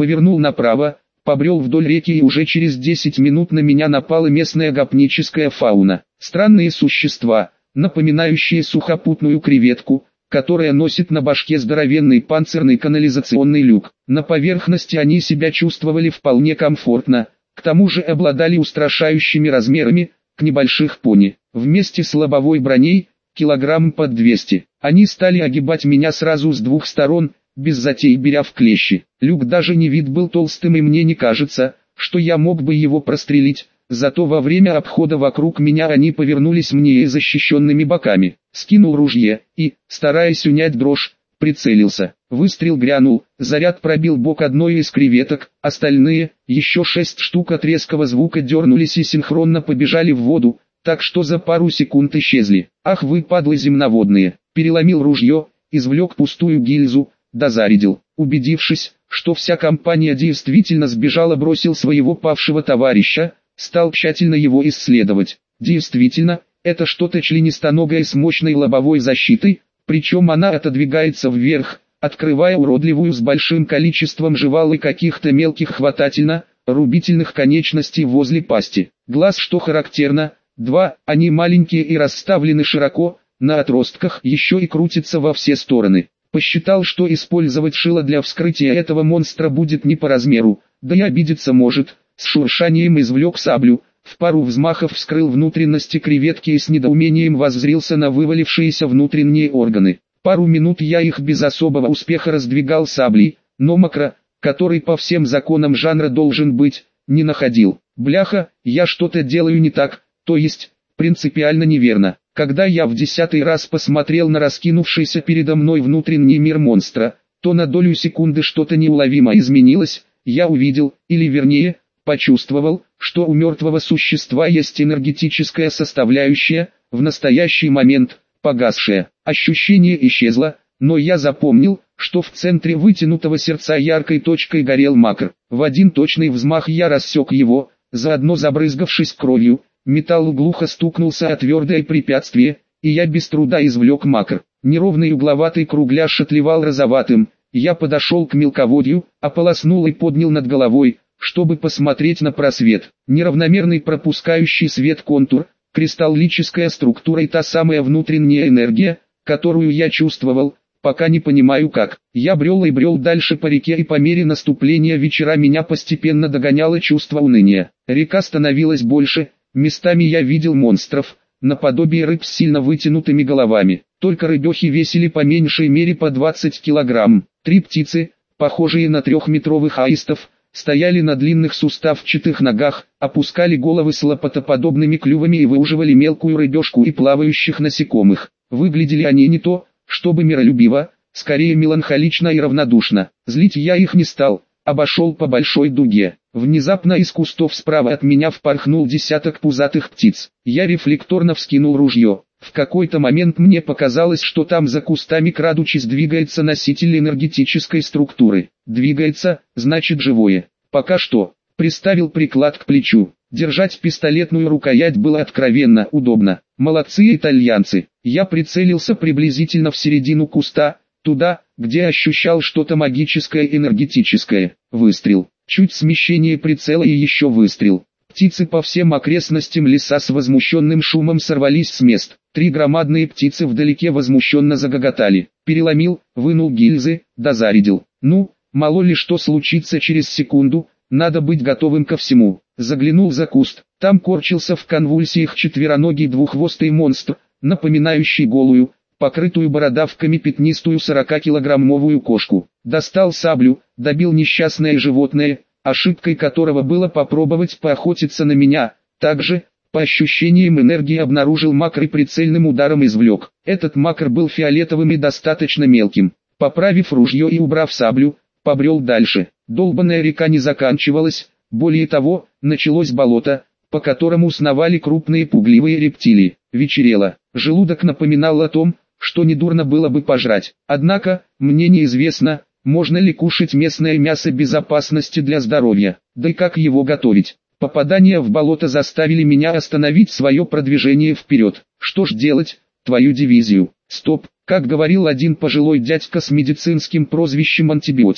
Повернул направо, побрел вдоль реки, и уже через 10 минут на меня напала местная гопническая фауна. Странные существа, напоминающие сухопутную креветку, которая носит на башке здоровенный панцирный канализационный люк. На поверхности они себя чувствовали вполне комфортно, к тому же обладали устрашающими размерами, к небольших пони. Вместе с лобовой броней, килограмм под 200. Они стали огибать меня сразу с двух сторон, без затей беря в клещи. Люк даже не вид был толстым, и мне не кажется, что я мог бы его прострелить, зато во время обхода вокруг меня они повернулись мне защищенными боками. Скинул ружье и, стараясь унять дрожь, прицелился. Выстрел грянул, заряд пробил бок одной из креветок, остальные, еще 6 штук от резкого звука, дернулись и синхронно побежали в воду, так что за пару секунд исчезли. Ах вы, падлы земноводные! Переломил ружье, извлек пустую гильзу, дозарядил. Убедившись, что вся компания действительно сбежала, бросил своего павшего товарища, стал тщательно его исследовать. Действительно, это что-то членистоногое с мощной лобовой защитой, причем она отодвигается вверх, открывая уродливую с большим количеством жевал и каких-то мелких хватательно-рубительных конечностей возле пасти. Глаз, что характерно, 2, они маленькие и расставлены широко, на отростках, еще и крутятся во все стороны. Посчитал, что использовать шило для вскрытия этого монстра будет не по размеру, да и обидеться может. С шуршанием извлек саблю, в пару взмахов вскрыл внутренности креветки и с недоумением воззрился на вывалившиеся внутренние органы. Пару минут я их без особого успеха раздвигал саблей, но макро, который по всем законам жанра должен быть, не находил. Бляха, я что-то делаю не так, то есть, принципиально неверно. Когда я в 10-й раз посмотрел на раскинувшийся передо мной внутренний мир монстра, то на долю секунды что-то неуловимо изменилось. Я увидел, или вернее, почувствовал, что у мертвого существа есть энергетическая составляющая, в настоящий момент, погасшая. Ощущение исчезло, но я запомнил, что в центре вытянутого сердца яркой точкой горел макр. В один точный взмах я рассек его, заодно забрызгавшись кровью. Металл глухо стукнулся о твердое препятствие, и я без труда извлек макр. Неровный угловатый кругляш отливал розоватым. Я подошел к мелководью, ополоснул и поднял над головой, чтобы посмотреть на просвет. Неравномерный пропускающий свет контур, кристаллическая структура и та самая внутренняя энергия, которую я чувствовал, пока не понимаю как. Я брел и брел дальше по реке, и по мере наступления вечера меня постепенно догоняло чувство уныния. Река становилась больше, местами я видел монстров, наподобие рыб с сильно вытянутыми головами. Только рыбехи весили по меньшей мере по 20 килограмм. 3 птицы, похожие на 3-метровых аистов, стояли на длинных суставчатых ногах, опускали головы с лопатоподобными клювами и выуживали мелкую рыбешку и плавающих насекомых. Выглядели они не то, чтобы миролюбиво, скорее меланхолично и равнодушно. Злить я их не стал, обошел по большой дуге. Внезапно из кустов справа от меня впорхнул десяток пузатых птиц. Я рефлекторно вскинул ружье. В какой-то момент мне показалось, что там за кустами, крадучись, двигается носитель энергетической структуры. Двигается, значит живое. Пока что. Приставил приклад к плечу. Держать пистолетную рукоять было откровенно удобно. Молодцы итальянцы. Я прицелился приблизительно в середину куста, туда, где ощущал что-то магическое энергетическое. Выстрел. Чуть смещение прицела и еще выстрел. Птицы по всем окрестностям леса с возмущенным шумом сорвались с мест. 3 громадные птицы вдалеке возмущенно загоготали. Переломил, вынул гильзы, дозарядил. Ну, мало ли что случится через секунду, надо быть готовым ко всему. Заглянул за куст. Там корчился в конвульсиях четвероногий двуххвостый монстр, напоминающий голую, покрытую бородавками пятнистую 40-килограммовую кошку. Достал саблю, добил несчастное животное, ошибкой которого было попробовать поохотиться на меня. Также, по ощущениям энергии, обнаружил макр и прицельным ударом извлек. Этот макр был фиолетовым и достаточно мелким. Поправив ружье и убрав саблю, побрел дальше. Долбаная река не заканчивалась, более того, началось болото, по которому сновали крупные пугливые рептилии. Вечерело. Желудок напоминал о том, что недурно было бы пожрать. Однако, мне неизвестно, можно ли кушать местное мясо безопасности для здоровья, да и как его готовить. Попадания в болото заставили меня остановить свое продвижение вперед. Что ж делать, твою дивизию? Стоп, как говорил один пожилой дядька с медицинским прозвищем антибиотик,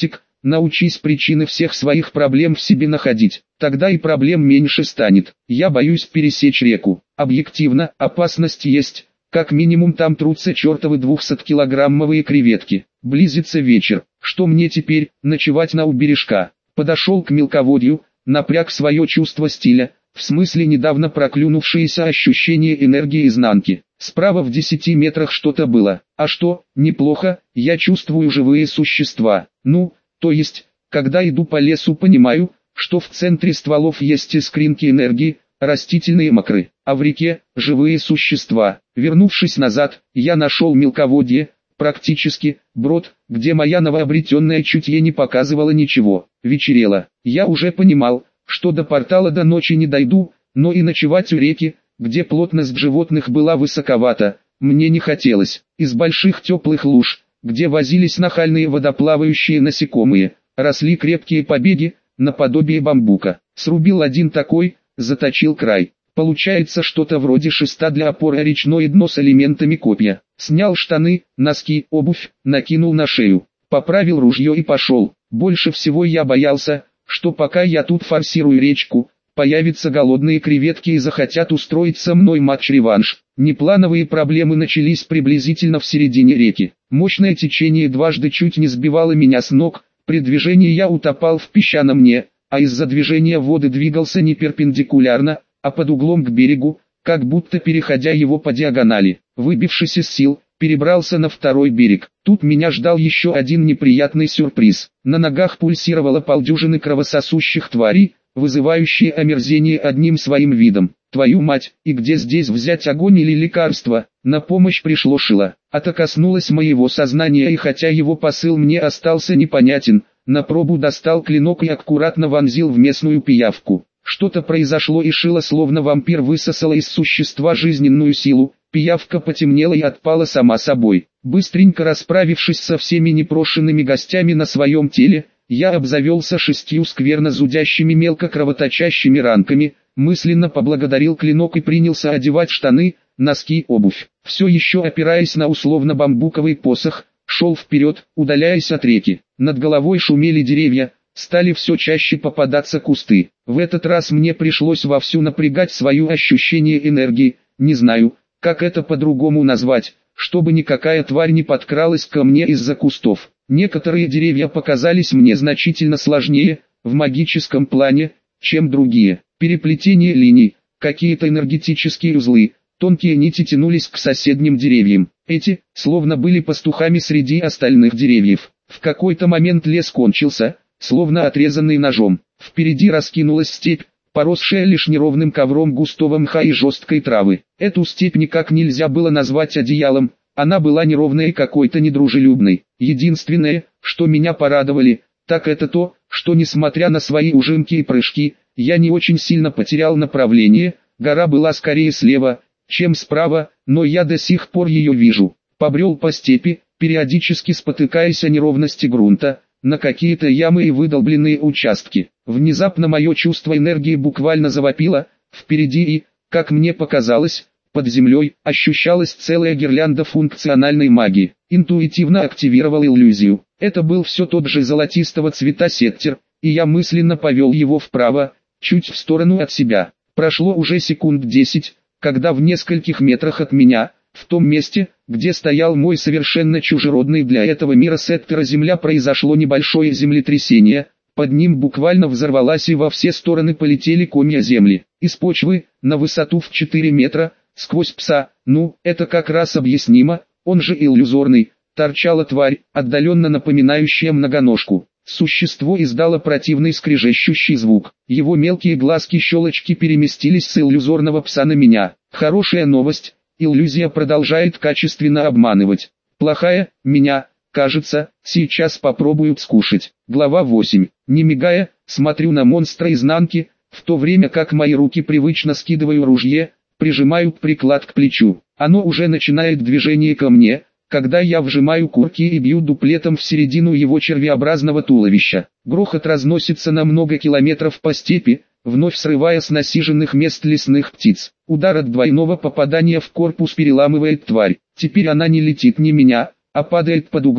научись причины всех своих проблем в себе находить, тогда и проблем меньше станет. Я боюсь пересечь реку. Объективно, опасность есть, как минимум там трутся чертовы 200-килограммовые креветки. Близится вечер, что мне теперь, ночевать на убережка? Подошел к мелководью, напряг свое чувство стиля, в смысле недавно проклюнувшееся ощущение энергии изнанки. Справа в 10 метрах что-то было. А что, неплохо, я чувствую живые существа. Ну, то есть, когда иду по лесу, понимаю, что в центре стволов есть искринки энергии, растительные мокры, а в реке – живые существа. Вернувшись назад, я нашел мелководье, практически, брод, где моя новообретенная чутье не показывала ничего. Вечерело. Я уже понимал, что до портала до ночи не дойду, но и ночевать у реки, где плотность животных была высоковата, мне не хотелось. Из больших теплых луж, где возились нахальные водоплавающие насекомые, росли крепкие побеги, наподобие бамбука. Срубил один такой, заточил край. Получается что-то вроде шеста для опоры, речное дно с элементами копья. Снял штаны, носки, обувь, накинул на шею. Поправил ружье и пошел. Больше всего я боялся, что пока я тут форсирую речку, появятся голодные креветки и захотят устроить со мной матч-реванш. Неплановые проблемы начались приблизительно в середине реки. Мощное течение дважды чуть не сбивало меня с ног, при движении я утопал в песчаном дне, а из-за движения воды двигался не перпендикулярно, а под углом к берегу, как будто переходя его по диагонали. Выбившись из сил, перебрался на второй берег. Тут меня ждал еще один неприятный сюрприз. На ногах пульсировало полдюжины кровососущих тварей, вызывающие омерзение одним своим видом. Твою мать, и где здесь взять огонь или лекарство? На помощь пришло Шило. Это коснулось моего сознания, и хотя его посыл мне остался непонятен, на пробу достал клинок и аккуратно вонзил в местную пиявку. Что-то произошло, и Шило словно вампир высосало из существа жизненную силу. Пиявка потемнела и отпала сама собой. Быстренько расправившись со всеми непрошенными гостями на своем теле, я обзавелся 6 скверно зудящими мелко кровоточащими ранками, мысленно поблагодарил клинок и принялся одевать штаны, носки, обувь. Все еще опираясь на условно-бамбуковый посох, шел вперед, удаляясь от реки. Над головой шумели деревья, стали все чаще попадаться кусты. В этот раз мне пришлось вовсю напрягать свое ощущение энергии, не знаю, как это по-другому назвать, чтобы никакая тварь не подкралась ко мне из-за кустов. Некоторые деревья показались мне значительно сложнее, в магическом плане, чем другие. Переплетение линий, какие-то энергетические узлы, тонкие нити тянулись к соседним деревьям. Эти, словно были пастухами среди остальных деревьев. В какой-то момент лес кончился, словно отрезанный ножом. Впереди раскинулась степь, поросшая лишь неровным ковром густого мха и жесткой травы. Эту степь никак нельзя было назвать одеялом, она была неровной и какой-то недружелюбной. Единственное, что меня порадовали, так это то, что несмотря на свои ужимки и прыжки, я не очень сильно потерял направление, гора была скорее слева, чем справа, но я до сих пор ее вижу. Побрел по степи, периодически спотыкаясь о неровности грунта, на какие-то ямы и выдолбленные участки. Внезапно мое чувство энергии буквально завопило, впереди и, как мне показалось, под землей ощущалась целая гирлянда функциональной магии. Интуитивно активировал иллюзию. Это был все тот же золотистого цвета сеттер, и я мысленно повел его вправо, чуть в сторону от себя. Прошло уже секунд 10, когда в нескольких метрах от меня, в том месте, где стоял мой совершенно чужеродный для этого мира сеттера, земля, произошло небольшое землетрясение. Под ним буквально взорвалась и во все стороны полетели комья земли. Из почвы, на высоту в 4 метра, сквозь пса, ну, это как раз объяснимо, он же иллюзорный, торчала тварь, отдаленно напоминающая многоножку. Существо издало противный скрежещущий звук. Его мелкие глазки-щелочки переместились с иллюзорного пса на меня. Хорошая новость, иллюзия продолжает качественно обманывать. Плохая, меня, кажется, сейчас попробуют скушать. Глава 8. Не мигая, смотрю на монстра изнанки, в то время как мои руки привычно скидываю ружье, прижимают приклад к плечу. Оно уже начинает движение ко мне, когда я вжимаю курки и бью дуплетом в середину его червеобразного туловища. Грохот разносится на много километров по степи, вновь срывая с насиженных мест лесных птиц. Удар от двойного попадания в корпус переламывает тварь. Теперь она не летит ни меня, а падает под углом,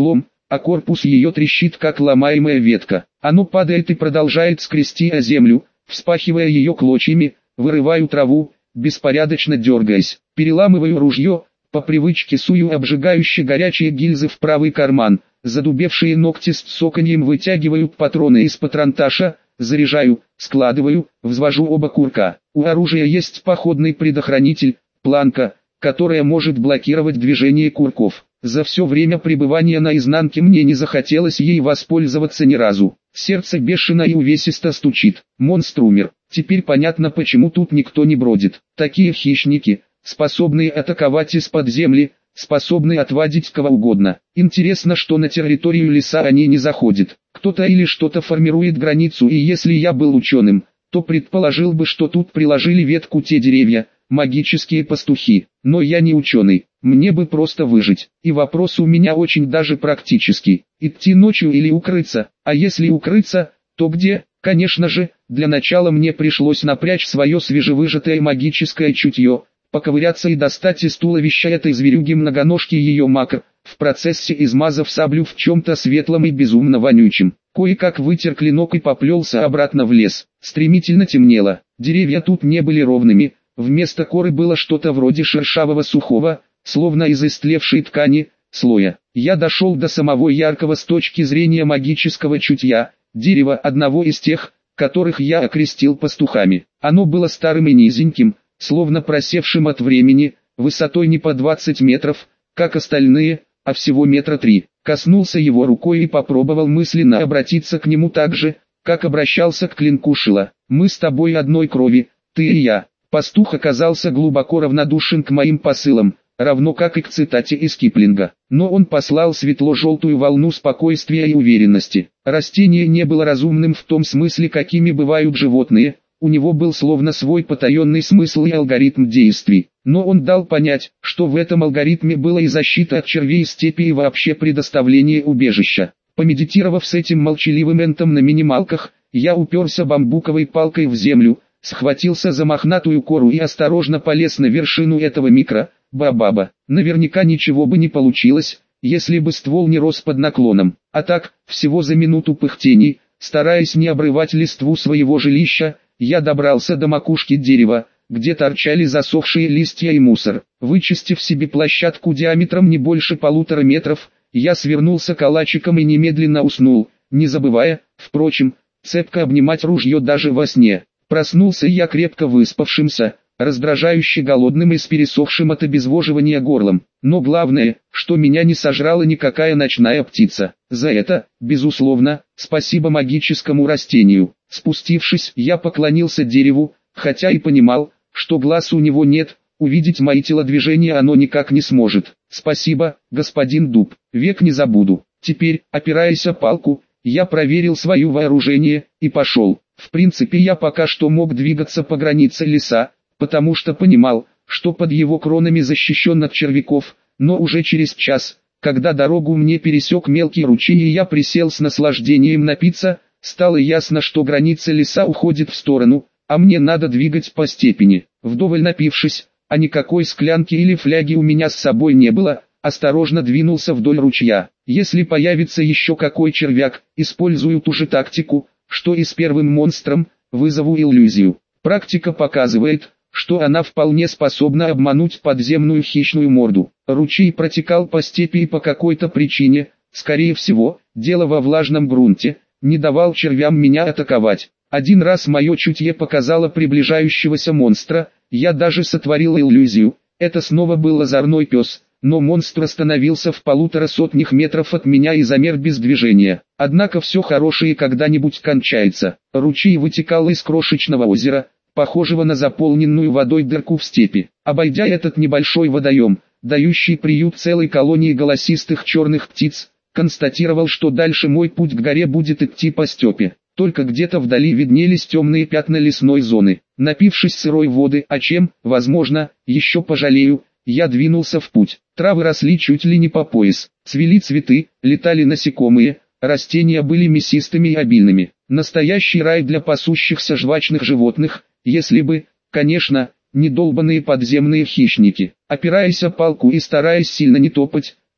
а корпус ее трещит, как ломаемая ветка. Оно падает и продолжает скрести о землю, вспахивая ее клочьями, вырываю траву, беспорядочно дергаясь, переламываю ружье, по привычке сую обжигающие горячие гильзы в правый карман, задубевшие ногти с цоканьем вытягивают патроны из патронташа, заряжаю, складываю, взвожу оба курка. У оружия есть походный предохранитель, планка, которая может блокировать движение курков. За все время пребывания на изнанке мне не захотелось ей воспользоваться ни разу. Сердце бешено и увесисто стучит. Монстр умер. Теперь понятно, почему тут никто не бродит. Такие хищники, способные атаковать из-под земли, способные отвадить кого угодно. Интересно, что на территорию леса они не заходят. Кто-то или что-то формирует границу, и если я был ученым, то предположил бы, что тут приложили ветку те деревья, магические пастухи. Но я не ученый, мне бы просто выжить. И вопрос у меня очень даже практический. Идти ночью или укрыться, а если укрыться, то где? Конечно же, для начала мне пришлось напрячь свое свежевыжатое магическое чутье, поковыряться и достать из туловища этой зверюги-многоножки ее макр, в процессе измазав саблю в чем-то светлом и безумно вонючем. Кое-как вытер клинок и поплелся обратно в лес. Стремительно темнело, деревья тут не были ровными, вместо коры было что-то вроде шершавого сухого, словно из истлевшей ткани, слоя. Я дошел до самого яркого с точки зрения магического чутья, дерева, одного из тех, которых я окрестил пастухами. Оно было старым и низеньким, словно просевшим от времени, высотой не по 20 метров, как остальные, а всего метра 3. Коснулся его рукой и попробовал мысленно обратиться к нему так же, как обращался к клинку Шила. «Мы с тобой одной крови, ты и я». Пастух оказался глубоко равнодушен к моим посылам, равно как и к цитате из Киплинга. Но он послал светло-желтую волну спокойствия и уверенности. Растение не было разумным в том смысле, какими бывают животные, у него был словно свой потаенный смысл и алгоритм действий. Но он дал понять, что в этом алгоритме была и защита от червей степи и вообще предоставление убежища. Помедитировав с этим молчаливым энтом на минималках, я уперся бамбуковой палкой в землю, схватился за мохнатую кору и осторожно полез на вершину этого микро-бабаба. Наверняка ничего бы не получилось, если бы ствол не рос под наклоном. А так, всего за минуту пыхтений, стараясь не обрывать листву своего жилища, я добрался до макушки дерева, где торчали засохшие листья и мусор. Вычистив себе площадку диаметром не больше 1,5 метров, я свернулся калачиком и немедленно уснул, не забывая, впрочем, цепко обнимать ружье даже во сне. Проснулся я крепко выспавшимся, раздражающе голодным и с пересохшим от обезвоживания горлом. Но главное, что меня не сожрала никакая ночная птица. За это, безусловно, спасибо магическому растению. Спустившись, я поклонился дереву, хотя и понимал, что глаз у него нет, увидеть мои телодвижения оно никак не сможет. Спасибо, господин дуб, век не забуду. Теперь, опираясь о палку, я проверил свое вооружение и пошел. В принципе, я пока что мог двигаться по границе леса, потому что понимал, что под его кронами защищен от червяков, но уже через час, когда дорогу мне пересек мелкий ручей и я присел с наслаждением напиться, стало ясно, что граница леса уходит в сторону, а мне надо двигать по степени. Вдоволь напившись, а никакой склянки или фляги у меня с собой не было, осторожно двинулся вдоль ручья. Если появится еще какой червяк, использую ту же тактику, что и с первым монстром, вызову иллюзию. Практика показывает, что она вполне способна обмануть подземную хищную морду. Ручей протекал по степи и по какой-то причине, скорее всего, дело во влажном грунте, не давал червям меня атаковать. Один раз мое чутье показало приближающегося монстра, я даже сотворил иллюзию, это снова был озорной пес, но монстр остановился в 150 метров от меня и замер без движения. Однако все хорошее когда-нибудь кончается. Ручей вытекал из крошечного озера, похожего на заполненную водой дырку в степи. Обойдя этот небольшой водоем, дающий приют целой колонии голосистых черных птиц, констатировал, что дальше мой путь к горе будет идти по степи. Только где-то вдали виднелись темные пятна лесной зоны. Напившись сырой воды, о чем, возможно, еще пожалею, я двинулся в путь. Травы росли чуть ли не по пояс, цвели цветы, летали насекомые, растения были мясистыми и обильными. Настоящий рай для пасущихся жвачных животных, если бы, конечно, не долбаные подземные хищники. Опираясь о палку и стараясь сильно не топать,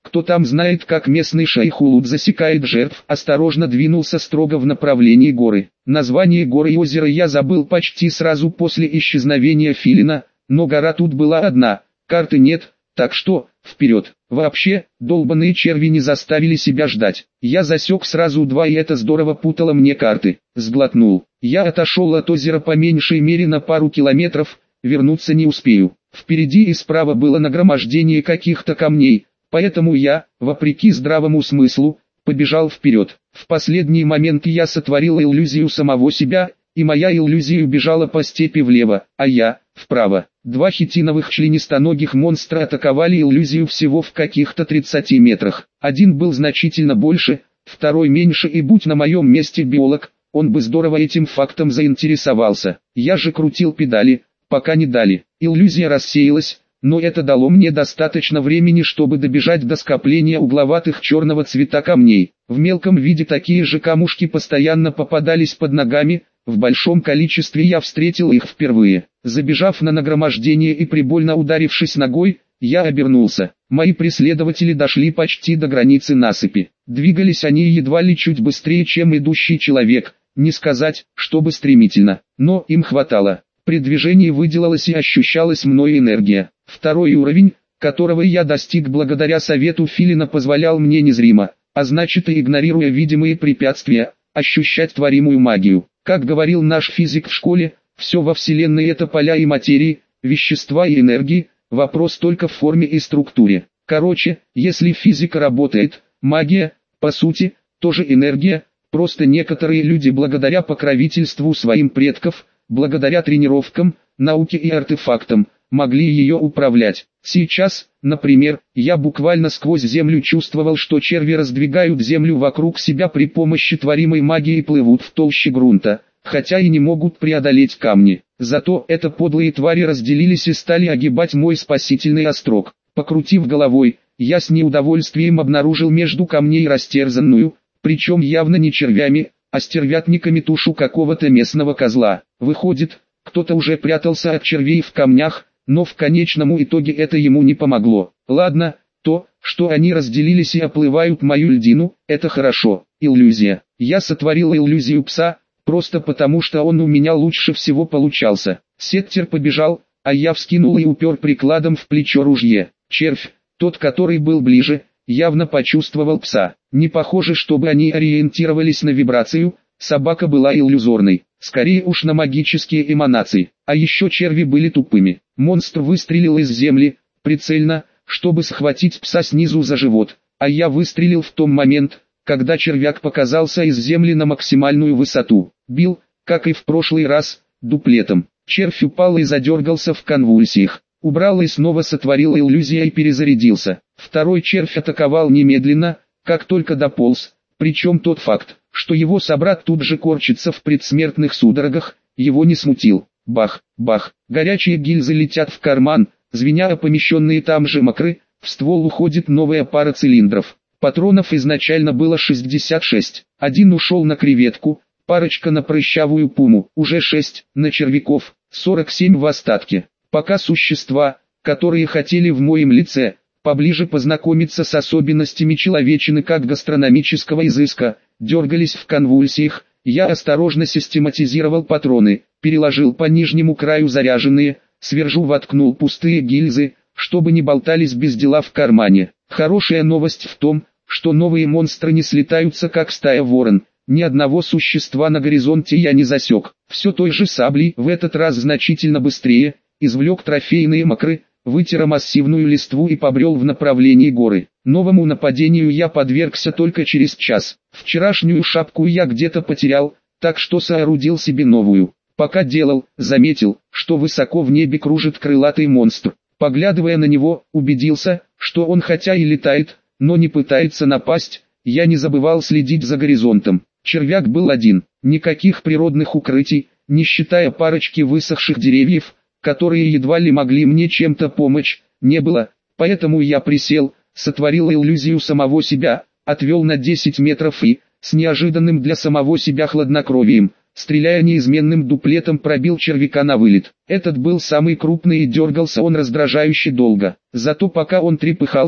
Кто там знает, как местный шейх Улуд засекает жертв, осторожно двинулся строго в направлении горы. Название горы и озера я забыл почти сразу после исчезновения филина, но гора тут была одна, карты нет, так что, вперед. Вообще, долбаные черви не заставили себя ждать. Я засек сразу два, и это здорово путало мне карты. Сглотнул. Я отошел от озера по меньшей мере на пару километров, вернуться не успею. Впереди и справа было нагромождение каких-то камней, поэтому я, вопреки здравому смыслу, побежал вперед. В последний момент я сотворил иллюзию самого себя, и моя иллюзия убежала по степи влево, а я – вправо. Два хитиновых членистоногих монстра атаковали иллюзию всего в каких-то 30 метрах. Один был значительно больше, второй меньше, и будь на моем месте биолог, он бы здорово этим фактом заинтересовался. Я же крутил педали, пока не дали. Иллюзия рассеялась, но это дало мне достаточно времени, чтобы добежать до скопления угловатых черного цвета камней. В мелком виде такие же камушки постоянно попадались под ногами, в большом количестве я встретил их впервые. Забежав на нагромождение и прибольно ударившись ногой, я обернулся. Мои преследователи дошли почти до границы насыпи. Двигались они едва ли чуть быстрее, чем идущий человек, не сказать, чтобы стремительно, но им хватало. При движении выделалась и ощущалась мной энергия. Второй уровень, которого я достиг благодаря совету филина, позволял мне незримо, а значит и игнорируя видимые препятствия, ощущать творимую магию. Как говорил наш физик в школе, все во Вселенной это поля и материи, вещества и энергии, вопрос только в форме и структуре. Короче, если физика работает, магия, по сути, тоже энергия, просто некоторые люди благодаря покровительству своим предков, благодаря тренировкам, науке и артефактам, могли ее управлять. Сейчас, например, я буквально сквозь землю чувствовал, что черви раздвигают землю вокруг себя при помощи творимой магии и плывут в толще грунта, хотя и не могут преодолеть камни. Зато это подлые твари разделились и стали огибать мой спасительный острог. Покрутив головой, я с неудовольствием обнаружил между камней растерзанную, причем явно не червями, а стервятниками, тушу какого-то местного козла. Выходит, кто-то уже прятался от червей в камнях, но в конечном итоге это ему не помогло. Ладно, то, что они разделились и оплывают мою льдину, это хорошо. Иллюзия. Я сотворил иллюзию пса, просто потому что он у меня лучше всего получался. Сеттер побежал, а я вскинул и упер прикладом в плечо ружье. Червь, тот, который был ближе, явно почувствовал пса. Не похоже, чтобы они ориентировались на вибрацию, собака была иллюзорной, скорее уж на магические эманации. А еще черви были тупыми. Монстр выстрелил из земли, прицельно, чтобы схватить пса снизу за живот, а я выстрелил в том момент, когда червяк показался из земли на максимальную высоту. Бил, как и в прошлый раз, дуплетом. Червь упал и задергался в конвульсиях. Убрал и снова сотворил иллюзия и перезарядился. Второй червь атаковал немедленно, как только дополз, причем тот факт, что его собрат тут же корчится в предсмертных судорогах, его не смутил. Бах, бах, горячие гильзы летят в карман, звеня о помещенные там же макры, в ствол уходит новая пара цилиндров. Патронов изначально было 66, один ушел на креветку, парочка на прыщавую пуму, уже 6, на червяков, 47 в остатке. Пока существа, которые хотели в моем лице, поближе познакомиться с особенностями человечины как гастрономического изыска, дергались в конвульсиях, я осторожно систематизировал патроны, переложил по нижнему краю заряженные, сверху воткнул пустые гильзы, чтобы не болтались без дела в кармане. Хорошая новость в том, что новые монстры не слетаются как стая ворон, ни одного существа на горизонте я не засек. Все той же саблей, в этот раз значительно быстрее, извлек трофейные макры, вытер массивную листву и побрел в направлении горы. Новому нападению я подвергся только через час. Вчерашнюю шапку я где-то потерял, так что соорудил себе новую. Пока делал, заметил, что высоко в небе кружит крылатый монстр. Поглядывая на него, убедился, что он хотя и летает, но не пытается напасть. Я не забывал следить за горизонтом. Червяк был один, никаких природных укрытий, не считая парочки высохших деревьев, которые едва ли могли мне чем-то помочь, не было, поэтому я присел, сотворил иллюзию самого себя, отвел на 10 метров и, с неожиданным для самого себя хладнокровием, стреляя неизменным дуплетом, пробил червяка на вылет. Этот был самый крупный и дергался он раздражающе долго. Зато пока он трепыхался,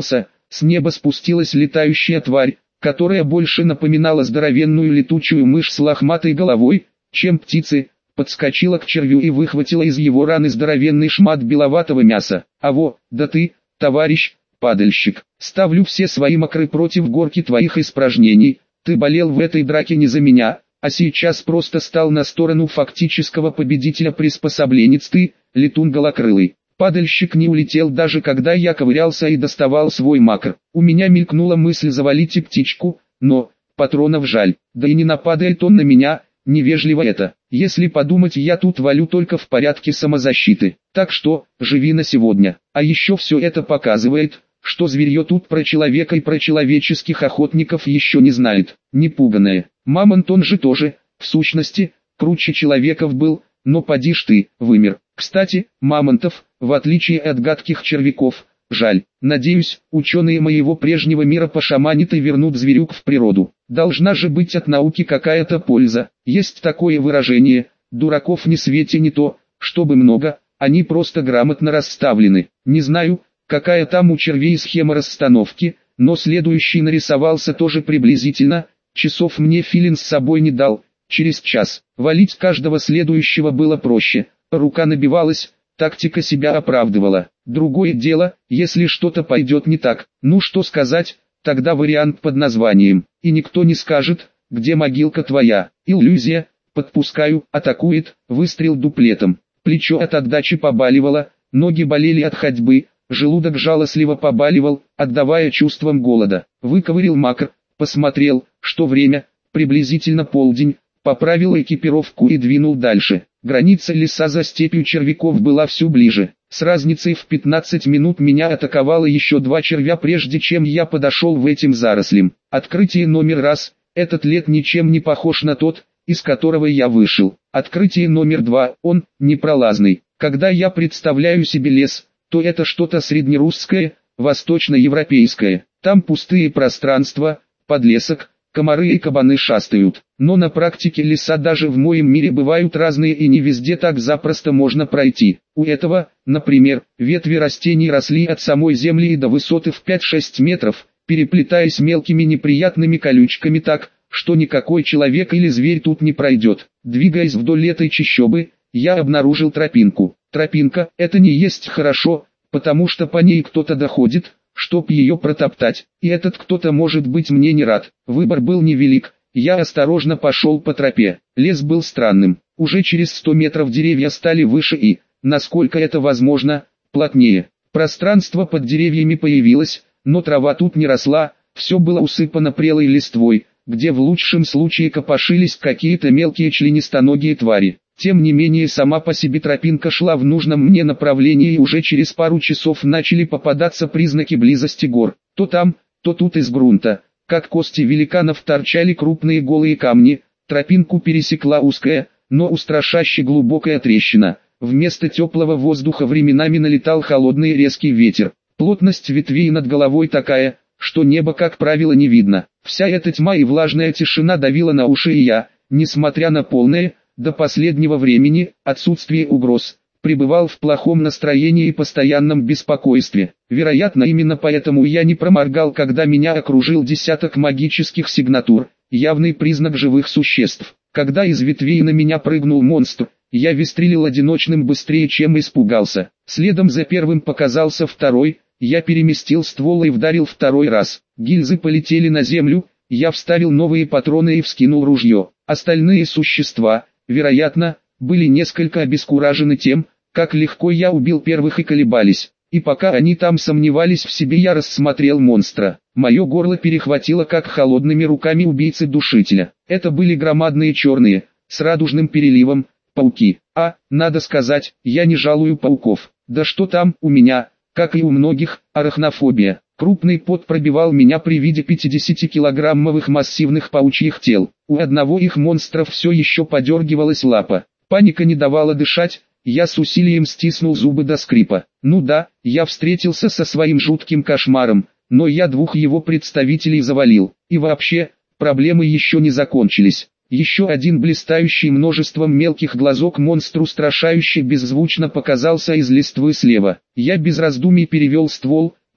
С неба спустилась летающая тварь, которая больше напоминала здоровенную летучую мышь с лохматой головой, чем птицы, подскочила к червю и выхватила из его раны здоровенный шмат беловатого мяса. Да ты, товарищ, падальщик, ставлю все свои мокры против горки твоих испражнений, ты болел в этой драке не за меня, а сейчас просто стал на сторону фактического победителя приспособленец ты, летун голокрылый. Падальщик не улетел даже когда я ковырялся и доставал свой макр. У меня мелькнула мысль завалить и птичку, но, патронов жаль, да и не нападает он на меня, невежливо это. Если подумать, я тут валю только в порядке самозащиты. Так что, живи на сегодня. А еще все это показывает, что зверье тут про человека и про человеческих охотников еще не знает. Непуганное. Мамонт он же тоже, в сущности, круче человеков был, но поди ж ты, вымер. Кстати, мамонтов, в отличие от гадких червяков, жаль. Надеюсь, ученые моего прежнего мира пошаманят и вернут зверюк в природу. Должна же быть от науки какая-то польза. Есть такое выражение: дураков ни свете ни то, чтобы много, они просто грамотно расставлены. Не знаю, какая там у червей схема расстановки, но следующий нарисовался тоже приблизительно. Часов мне филин с собой не дал. Через час валить каждого следующего было проще. Рука набивалась, тактика себя оправдывала. Другое дело, если что-то пойдет не так, ну что сказать, тогда вариант под названием «И никто не скажет, где могилка твоя». Иллюзия, подпускаю, атакует, выстрел дуплетом. Плечо от отдачи побаливало, ноги болели от ходьбы, желудок жалостливо побаливал, отдавая чувствам голода. Выковырил макр, посмотрел, что время, приблизительно полдень, поправил экипировку и двинул дальше. Граница леса за степью червяков была все ближе. С разницей в 15 минут меня атаковало еще 2 червя, прежде чем я подошел в этим зарослям. Открытие номер раз. Этот лет ничем не похож на тот, из которого я вышел. Открытие номер 2. Он непролазный. Когда я представляю себе лес, то это что-то среднерусское, восточноевропейское. Там пустые пространства, подлесок, комары и кабаны шастают. Но на практике леса даже в моем мире бывают разные и не везде так запросто можно пройти. У этого, например, ветви растений росли от самой земли и до высоты в 5-6 метров, переплетаясь мелкими неприятными колючками так, что никакой человек или зверь тут не пройдет. Двигаясь вдоль этой чащобы, я обнаружил тропинку. Тропинка – это не есть хорошо, потому что по ней кто-то доходит, чтоб ее протоптать, и этот кто-то может быть мне не рад. Выбор был невелик, я осторожно пошел по тропе. Лес был странным, уже через 100 метров деревья стали выше и, насколько это возможно, плотнее. Пространство под деревьями появилось, но трава тут не росла, все было усыпано прелой листвой, где в лучшем случае копошились какие-то мелкие членистоногие твари. Тем не менее сама по себе тропинка шла в нужном мне направлении, и уже через пару часов начали попадаться признаки близости гор. То там, то тут из грунта, как кости великанов, торчали крупные голые камни. Тропинку пересекла узкая, но устрашающе глубокая трещина. Вместо теплого воздуха временами налетал холодный резкий ветер. Плотность ветвей над головой такая, что небо как правило не видно. Вся эта тьма и влажная тишина давила на уши, и я, несмотря на полное, до последнего времени, отсутствие угроз, пребывал в плохом настроении и постоянном беспокойстве. Вероятно, именно поэтому я не проморгал, когда меня окружил десяток магических сигнатур, явный признак живых существ. Когда из ветвей на меня прыгнул монстр, я выстрелил одиночным быстрее, чем испугался. Следом за первым показался второй, я переместил ствол и вдарил второй раз. Гильзы полетели на землю, я вставил новые патроны и вскинул ружье. Остальные существа, вероятно, были несколько обескуражены тем, как легко я убил первых, и колебались. И пока они там сомневались в себе, я рассмотрел монстра. Мое горло перехватило как холодными руками убийцы-душителя. Это были громадные черные, с радужным переливом, пауки. Надо сказать, я не жалую пауков. Да что там, у меня, как и у многих, арахнофобия. Крупный пот пробивал меня при виде 50-килограммовых массивных паучьих тел. У одного их монстров все еще подергивалась лапа. Паника не давала дышать, я с усилием стиснул зубы до скрипа. Ну да, я встретился со своим жутким кошмаром, но я 2 его представителей завалил. И вообще, проблемы еще не закончились. Еще один блистающий множеством мелких глазок монстр устрашающе беззвучно показался из листвы слева. Я без раздумий перевел ствол,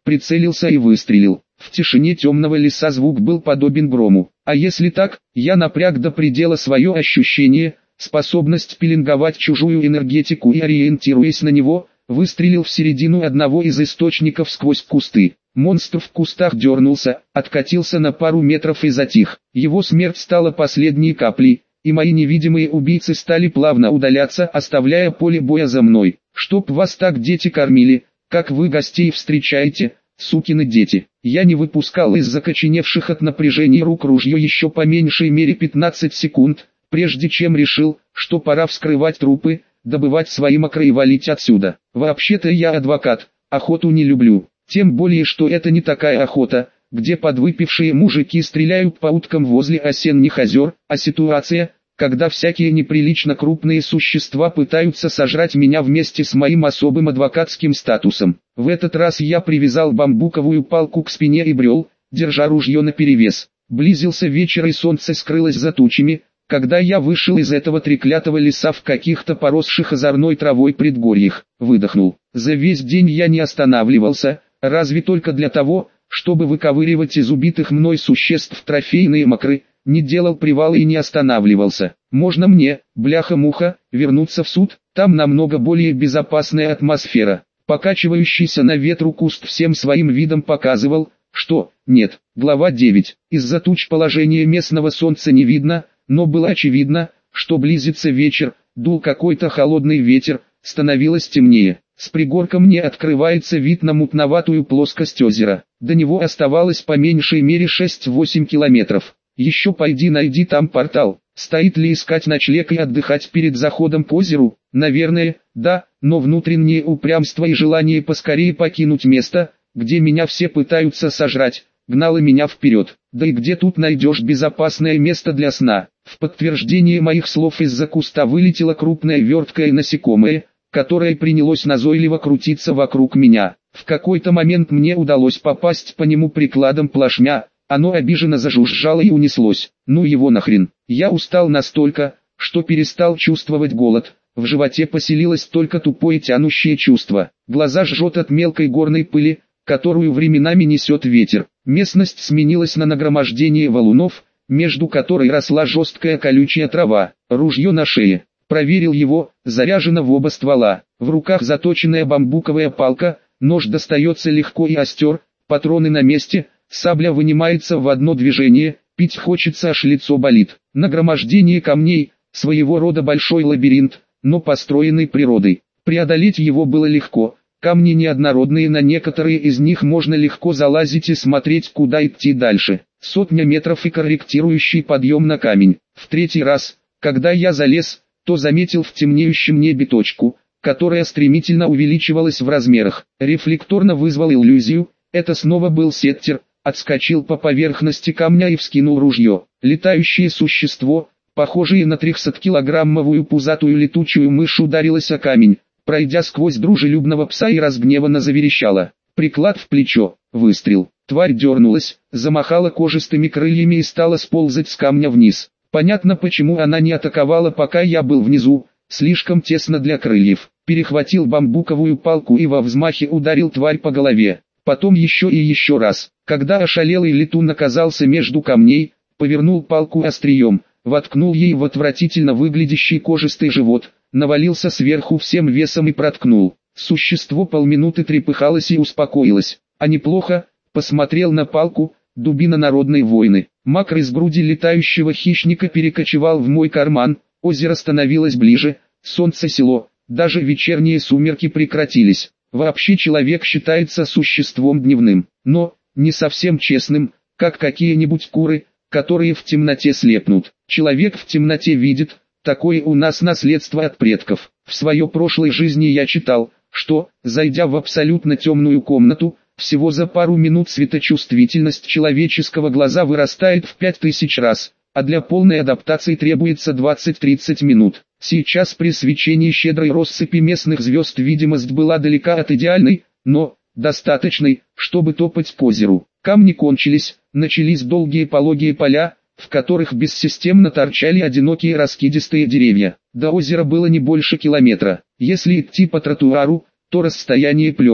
прицелился и выстрелил. В тишине темного леса звук был подобен грому. А если так, я напряг до предела свое ощущение, способность пеленговать чужую энергетику и, ориентируясь на него, выстрелил в середину одного из источников сквозь кусты. Монстр в кустах дернулся, откатился на пару метров и затих. Его смерть стала последней каплей, и мои невидимые убийцы стали плавно удаляться, оставляя поле боя за мной. «Чтоб вас так дети кормили, как вы гостей встречаете, сукины дети!» Я не выпускал из закоченевших от напряжения рук ружье еще по меньшей мере 15 секунд, прежде чем решил, что пора вскрывать трупы, добывать свои мокры и валить отсюда. Вообще-то я адвокат, охоту не люблю, тем более что это не такая охота, где подвыпившие мужики стреляют по уткам возле осенних озер, а ситуация, когда всякие неприлично крупные существа пытаются сожрать меня вместе с моим особым адвокатским статусом. В этот раз я привязал бамбуковую палку к спине и брел, держа ружье наперевес. Близился вечер и солнце скрылось за тучами, когда я вышел из этого треклятого леса в каких-то поросших озорной травой предгорьях. Выдохнул. За весь день я не останавливался, разве только для того, чтобы выковыривать из убитых мной существ трофейные мокры, не делал привала и не останавливался. Можно мне, бляха-муха, вернуться в суд, там намного более безопасная атмосфера. Покачивающийся на ветру куст всем своим видом показывал, что, нет. Глава 9. Из-за туч положения местного солнца не видно, но было очевидно, что близится вечер, дул какой-то холодный ветер, становилось темнее. С пригорка мне открывается вид на мутноватую плоскость озера. До него оставалось по меньшей мере 6-8 километров. Еще пойди найди там портал. Стоит ли искать ночлег и отдыхать перед заходом к озеру? Наверное, да, но внутреннее упрямство и желание поскорее покинуть место, где меня все пытаются сожрать, гнало меня вперед. Да и где тут найдешь безопасное место для сна? В подтверждение моих слов из-за куста вылетело крупное верткое насекомое, которое принялось назойливо крутиться вокруг меня. В какой-то момент мне удалось попасть по нему прикладом плашмя. Оно обиженно зажужжало и унеслось. Ну его нахрен. Я устал настолько, что перестал чувствовать голод. В животе поселилось только тупое тянущее чувство. Глаза жжет от мелкой горной пыли, которую временами несет ветер. Местность сменилась на нагромождение валунов, между которой росла жесткая колючая трава. Ружье на шее. Проверил его, заряжено в оба ствола. В руках заточенная бамбуковая палка, нож достается легко и остер, патроны на месте. Сабля вынимается в одно движение, пить хочется, аж лицо болит. Нагромождение камней, своего рода большой лабиринт, но построенный природой. Преодолеть его было легко, камни неоднородные, на некоторые из них можно легко залазить и смотреть, куда идти дальше. Сотня метров и корректирующий подъем на камень. В третий раз, когда я залез, то заметил в темнеющем небе точку, которая стремительно увеличивалась в размерах. Рефлекторно вызвал иллюзию, это снова был сеттер. Отскочил по поверхности камня и вскинул ружье. Летающее существо, похожее на 300-килограммовую пузатую летучую мышь, ударилось о камень, пройдя сквозь дружелюбного пса и разгневанно заверещала. Приклад в плечо, выстрел. Тварь дернулась, замахала кожистыми крыльями и стала сползать с камня вниз. Понятно, почему она не атаковала, пока я был внизу, слишком тесно для крыльев. Перехватил бамбуковую палку и во взмахе ударил тварь по голове. Потом еще и еще раз. Когда ошалелый летун оказался между камней, повернул палку острием, воткнул ей в отвратительно выглядящий кожистый живот, навалился сверху всем весом и проткнул. Существо полминуты трепыхалось и успокоилось. А неплохо, посмотрел на палку, дубина народной войны. Макр из груди летающего хищника перекочевал в мой карман, озеро становилось ближе, солнце село, даже вечерние сумерки прекратились. Вообще человек считается существом дневным, но не совсем честным, как какие-нибудь куры, которые в темноте слепнут. Человек в темноте видит, такое у нас наследство от предков. В своей прошлой жизни я читал, что, зайдя в абсолютно темную комнату, всего за пару минут светочувствительность человеческого глаза вырастает в 5000 раз, а для полной адаптации требуется 20-30 минут. Сейчас при свечении щедрой россыпи местных звезд видимость была далека от идеальной, но достаточной, чтобы топать по озеру. Камни кончились, начались долгие пологие поля, в которых бессистемно торчали одинокие раскидистые деревья. До озера было не больше километра. Если идти по тротуару, то расстояние плевое.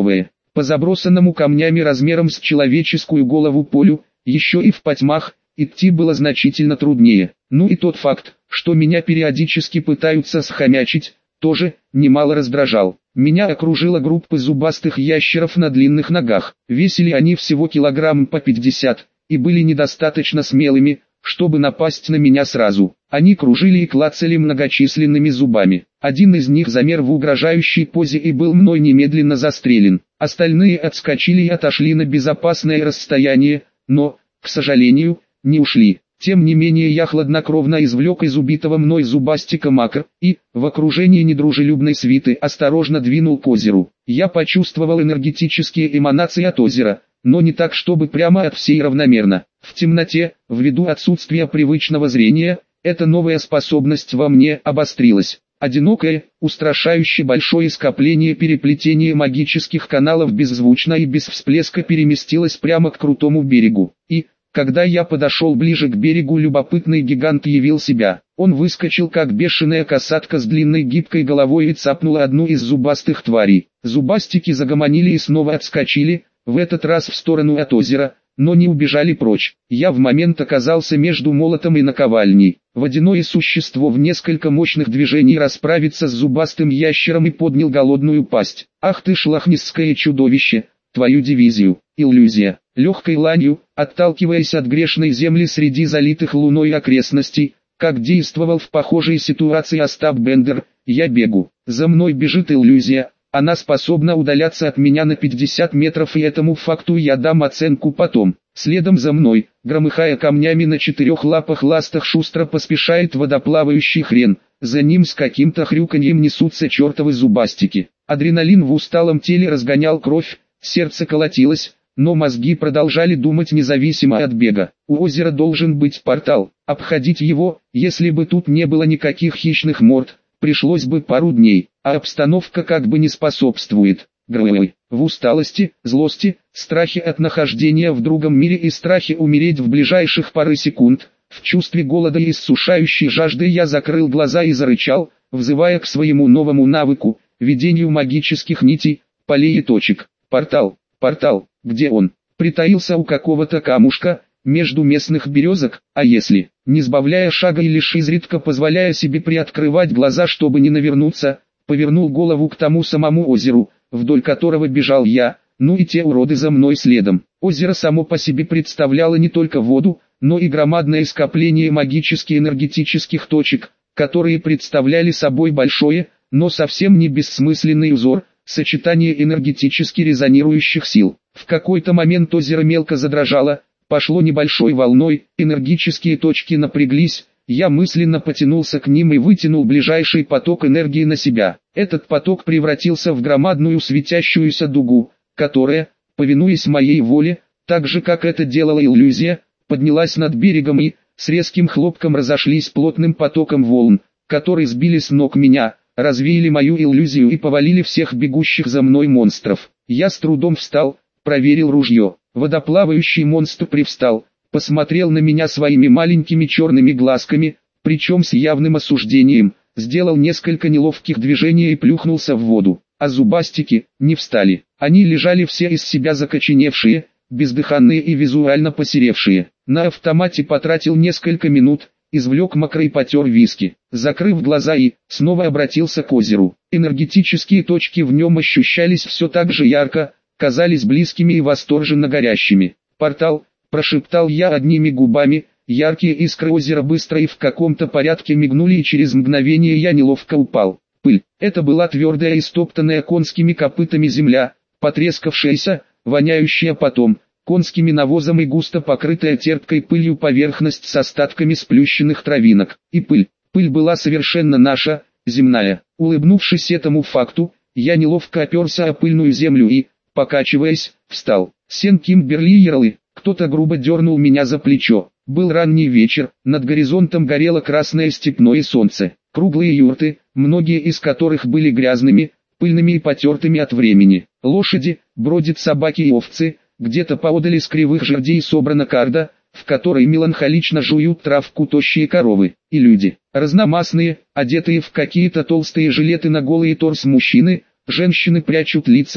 По забросанному камнями размером с человеческую голову полю, еще и в потьмах, идти было значительно труднее. Ну и тот факт, что меня периодически пытаются схомячить, тоже немало раздражал. Меня окружила группа зубастых ящеров на длинных ногах. Весили они всего килограмм по 50, и были недостаточно смелыми, чтобы напасть на меня сразу. Они кружили и клацали многочисленными зубами. Один из них замер в угрожающей позе и был мной немедленно застрелен. Остальные отскочили и отошли на безопасное расстояние, но, к сожалению, не ушли. Тем не менее я хладнокровно извлек из убитого мной зубастика макр и, в окружении недружелюбной свиты, осторожно двинул к озеру. Я почувствовал энергетические эманации от озера, но не так, чтобы прямо от всей равномерно. В темноте, ввиду отсутствия привычного зрения, эта новая способность во мне обострилась. Одинокое, устрашающе большое скопление переплетения магических каналов беззвучно и без всплеска переместилось прямо к крутому берегу. И, когда я подошел ближе к берегу, любопытный гигант явил себя. Он выскочил как бешеная касатка с длинной гибкой головой и цапнул одну из зубастых тварей. Зубастики загомонили и снова отскочили, в этот раз в сторону от озера, но не убежали прочь. Я в момент оказался между молотом и наковальней. Водяное существо в несколько мощных движений расправится с зубастым ящером и поднял голодную пасть. «Ах ты шлахнистское чудовище! Твою дивизию, иллюзия!» Легкой ланью, отталкиваясь от грешной земли среди залитых луной окрестностей, как действовал в похожей ситуации Остап Бендер, я бегу. За мной бежит иллюзия, она способна удаляться от меня на 50 метров, и этому факту я дам оценку потом. Следом за мной, громыхая камнями на 4 лапах ластах, шустро поспешает водоплавающий хрен, за ним с каким-то хрюканьем несутся чертовы зубастики. Адреналин в усталом теле разгонял кровь, сердце колотилось, но мозги продолжали думать независимо от бега. У озера должен быть портал. Обходить его, если бы тут не было никаких хищных морд, пришлось бы пару дней, а обстановка как бы не способствует. В усталости, злости, страхе от нахождения в другом мире и страхе умереть в ближайших пары секунд, в чувстве голода и иссушающей жажды я закрыл глаза и зарычал, взывая к своему новому навыку, видению магических нитей, полей и точек. Портал, портал. Где он? Притаился у какого-то камушка, между местных березок, а если, не сбавляя шага и лишь изредка позволяя себе приоткрывать глаза, чтобы не навернуться, повернул голову к тому самому озеру, вдоль которого бежал я, ну и те уроды за мной следом. Озеро само по себе представляло не только воду, но и громадное скопление магически энергетических точек, которые представляли собой большое, но совсем не бессмысленный узор, сочетание энергетически резонирующих сил. В какой-то момент озеро мелко задрожало, пошло небольшой волной, энергические точки напряглись, я мысленно потянулся к ним и вытянул ближайший поток энергии на себя. Этот поток превратился в громадную светящуюся дугу, которая, повинуясь моей воле, так же как это делала иллюзия, поднялась над берегом и, с резким хлопком разошлись плотным потоком волн, которые сбили с ног меня, развеяли мою иллюзию и повалили всех бегущих за мной монстров. Я с трудом встал, проверил ружье. Водоплавающий монстр привстал, посмотрел на меня своими маленькими черными глазками, причем с явным осуждением, сделал несколько неловких движений и плюхнулся в воду. А зубастики не встали. Они лежали все из себя закоченевшие, бездыханные и визуально посеревшие. На автомате потратил несколько минут, извлек макро и потер виски, закрыв глаза и снова обратился к озеру. Энергетические точки в нем ощущались все так же ярко, казались близкими и восторженно горящими. «Портал», – прошептал я одними губами, яркие искры озера быстро и в каком-то порядке мигнули, и через мгновение я неловко упал. Пыль. Это была твердая и стоптанная конскими копытами земля, потрескавшаяся, воняющая потом, конскими навозом и густо покрытая терпкой пылью поверхность с остатками сплющенных травинок. И пыль. Пыль была совершенно наша, земная. Улыбнувшись этому факту, я неловко оперся о пыльную землю и, покачиваясь, встал. Сен Кимберли Ярлы, кто-то грубо дернул меня за плечо. Был ранний вечер, над горизонтом горело красное степное солнце. Круглые юрты, многие из которых были грязными, пыльными и потертыми от времени. Лошади, бродят собаки и овцы, где-то поодаль из кривых жердей собрана карда, в которой меланхолично жуют травку тощие коровы. И люди, разномастные, одетые в какие-то толстые жилеты на голый торс мужчины, женщины прячут лица,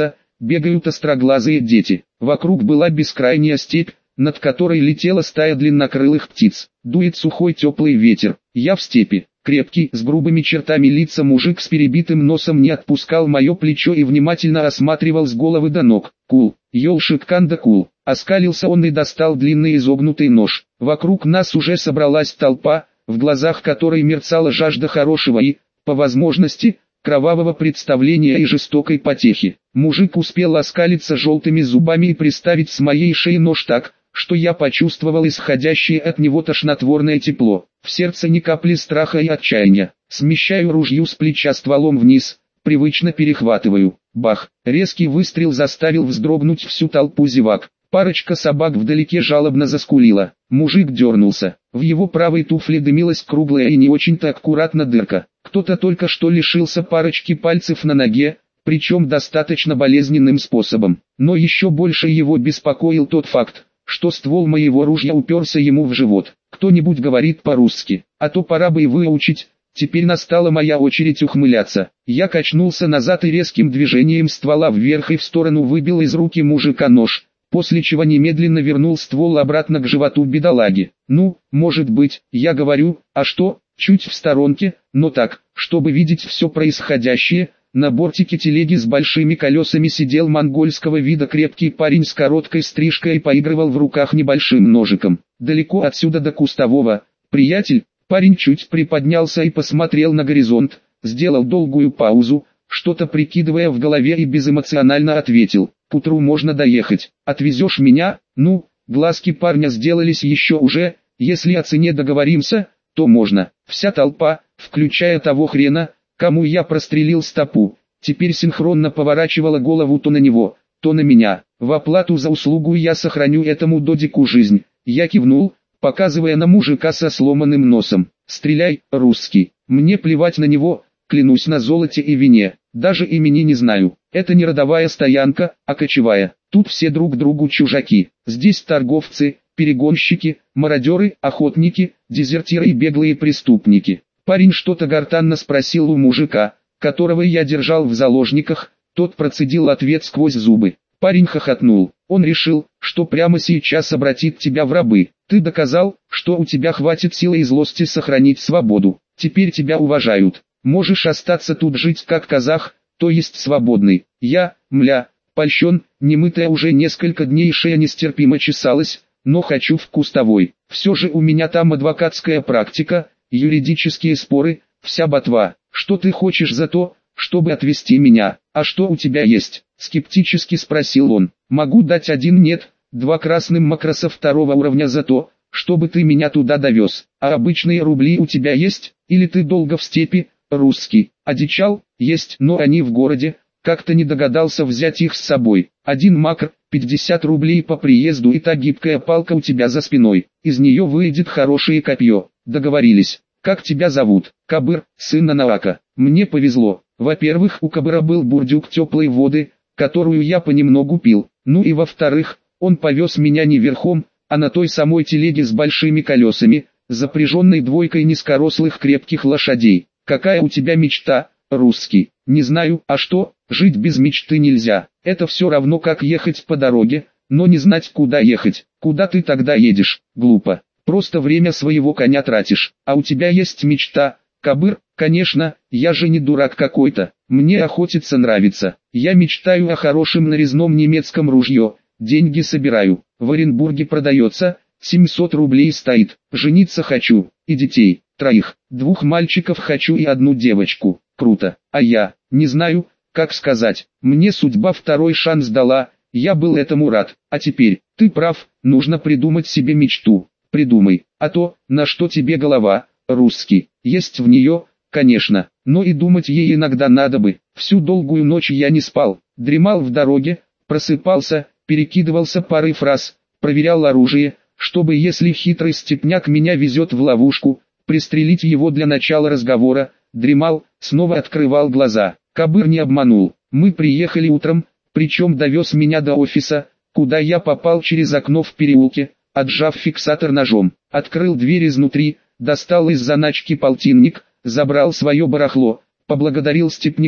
бегают остроглазые дети. Вокруг была бескрайняя степь, над которой летела стая длиннокрылых птиц. Дует сухой теплый ветер. Я в степи. Крепкий, с грубыми чертами лица мужик с перебитым носом не отпускал мое плечо и внимательно осматривал с головы до ног. Кул, ёлшик канда кул. Оскалился он и достал длинный изогнутый нож. Вокруг нас уже собралась толпа, в глазах которой мерцала жажда хорошего и, по возможности, кровавого представления и жестокой потехи. Мужик успел оскалиться желтыми зубами и приставить с моей шеи нож так, что я почувствовал исходящее от него тошнотворное тепло. В сердце ни капли страха и отчаяния. Смещаю ружье с плеча стволом вниз, привычно перехватываю. Бах! Резкий выстрел заставил вздрогнуть всю толпу зевак. Парочка собак вдалеке жалобно заскулила. Мужик дернулся. В его правой туфле дымилась круглая и не очень-то аккуратно дырка. Кто-то только что лишился парочки пальцев на ноге, причем достаточно болезненным способом. Но еще больше его беспокоил тот факт, что ствол моего ружья уперся ему в живот. Кто-нибудь говорит по-русски, а то пора бы и выучить. Теперь настала моя очередь ухмыляться. Я качнулся назад и резким движением ствола вверх и в сторону выбил из руки мужика нож, после чего немедленно вернул ствол обратно к животу бедолаги. Ну, может быть, я говорю, а что, чуть в сторонке, но так, чтобы видеть все происходящее. На бортике телеги с большими колесами сидел монгольского вида крепкий парень с короткой стрижкой и поигрывал в руках небольшим ножиком. Далеко отсюда до Кустового, приятель. Парень чуть приподнялся и посмотрел на горизонт, сделал долгую паузу, что-то прикидывая в голове и безэмоционально ответил: «К утру можно доехать. Отвезешь меня?» Ну, глазки парня сделались еще уже, если о цене договоримся, то можно. Вся толпа, включая того хрена, кому я прострелил стопу, теперь синхронно поворачивала голову то на него, то на меня. В оплату за услугу я сохраню этому додику жизнь. Я кивнул, показывая на мужика со сломанным носом. «Стреляй, русский, мне плевать на него, клянусь на золоте и вине, даже имени не знаю. Это не родовая стоянка, а кочевая. Тут все друг другу чужаки. Здесь торговцы, перегонщики, мародеры, охотники, дезертиры и беглые преступники». Парень что-то гортанно спросил у мужика, которого я держал в заложниках. Тот процедил ответ сквозь зубы. Парень хохотнул. Он решил, что прямо сейчас обратит тебя в рабы. Ты доказал, что у тебя хватит силы и злости сохранить свободу. Теперь тебя уважают. Можешь остаться тут жить как казах, то есть свободный. Я, польщен, немытая уже несколько дней шея нестерпимо чесалась, но хочу в Кустовой. Все же у меня там адвокатская практика, юридические споры, вся ботва. Что ты хочешь за то, чтобы отвезти меня? А что у тебя есть? Скептически спросил он. Могу дать 1 нет, 2 красным макроса 2-го уровня за то, чтобы ты меня туда довез. А обычные рубли у тебя есть? Или ты долго в степи, русский? Одичал? Есть, но они в городе. Как-то не догадался взять их с собой. 1 макр, 50 рублей по приезду, и та гибкая палка у тебя за спиной. Из нее выйдет хорошее копье. Договорились. Как тебя зовут? Кабыр, сын Нанаака. Мне повезло. Во-первых, у Кабыра был бурдюк теплой воды, которую я понемногу пил. Ну и во-вторых, он повез меня не верхом, а на той самой телеге с большими колесами, запряженной 2 низкорослых крепких лошадей. Какая у тебя мечта, русский? Не знаю, а что, жить без мечты нельзя. Это все равно как ехать по дороге, но не знать куда ехать. Куда ты тогда едешь? Глупо. Просто время своего коня тратишь. А у тебя есть мечта, Кабыр? Конечно, я же не дурак какой-то. Мне охотиться нравится. Я мечтаю о хорошем нарезном немецком ружье. Деньги собираю. В Оренбурге продается, 700 рублей стоит. Жениться хочу. И детей. 3. 2 мальчиков хочу и 1 девочку. Круто. А я, не знаю, как сказать. Мне судьба 2-й шанс дала. Я был этому рад. А теперь, ты прав, нужно придумать себе мечту. Придумай, а то, на что тебе голова, русский, есть в нее, конечно, но и думать ей иногда надо бы. Всю долгую ночь я не спал, дремал в дороге, просыпался, перекидывался парой фраз, проверял оружие, чтобы, если хитрый степняк меня везет в ловушку, пристрелить его для начала разговора, дремал, снова открывал глаза. Кабыр не обманул, мы приехали утром, причем довез меня до офиса, куда я попал через окно в переулке. Отжав фиксатор ножом, открыл дверь изнутри, достал из заначки полтинник, забрал свое барахло, поблагодарил степняка,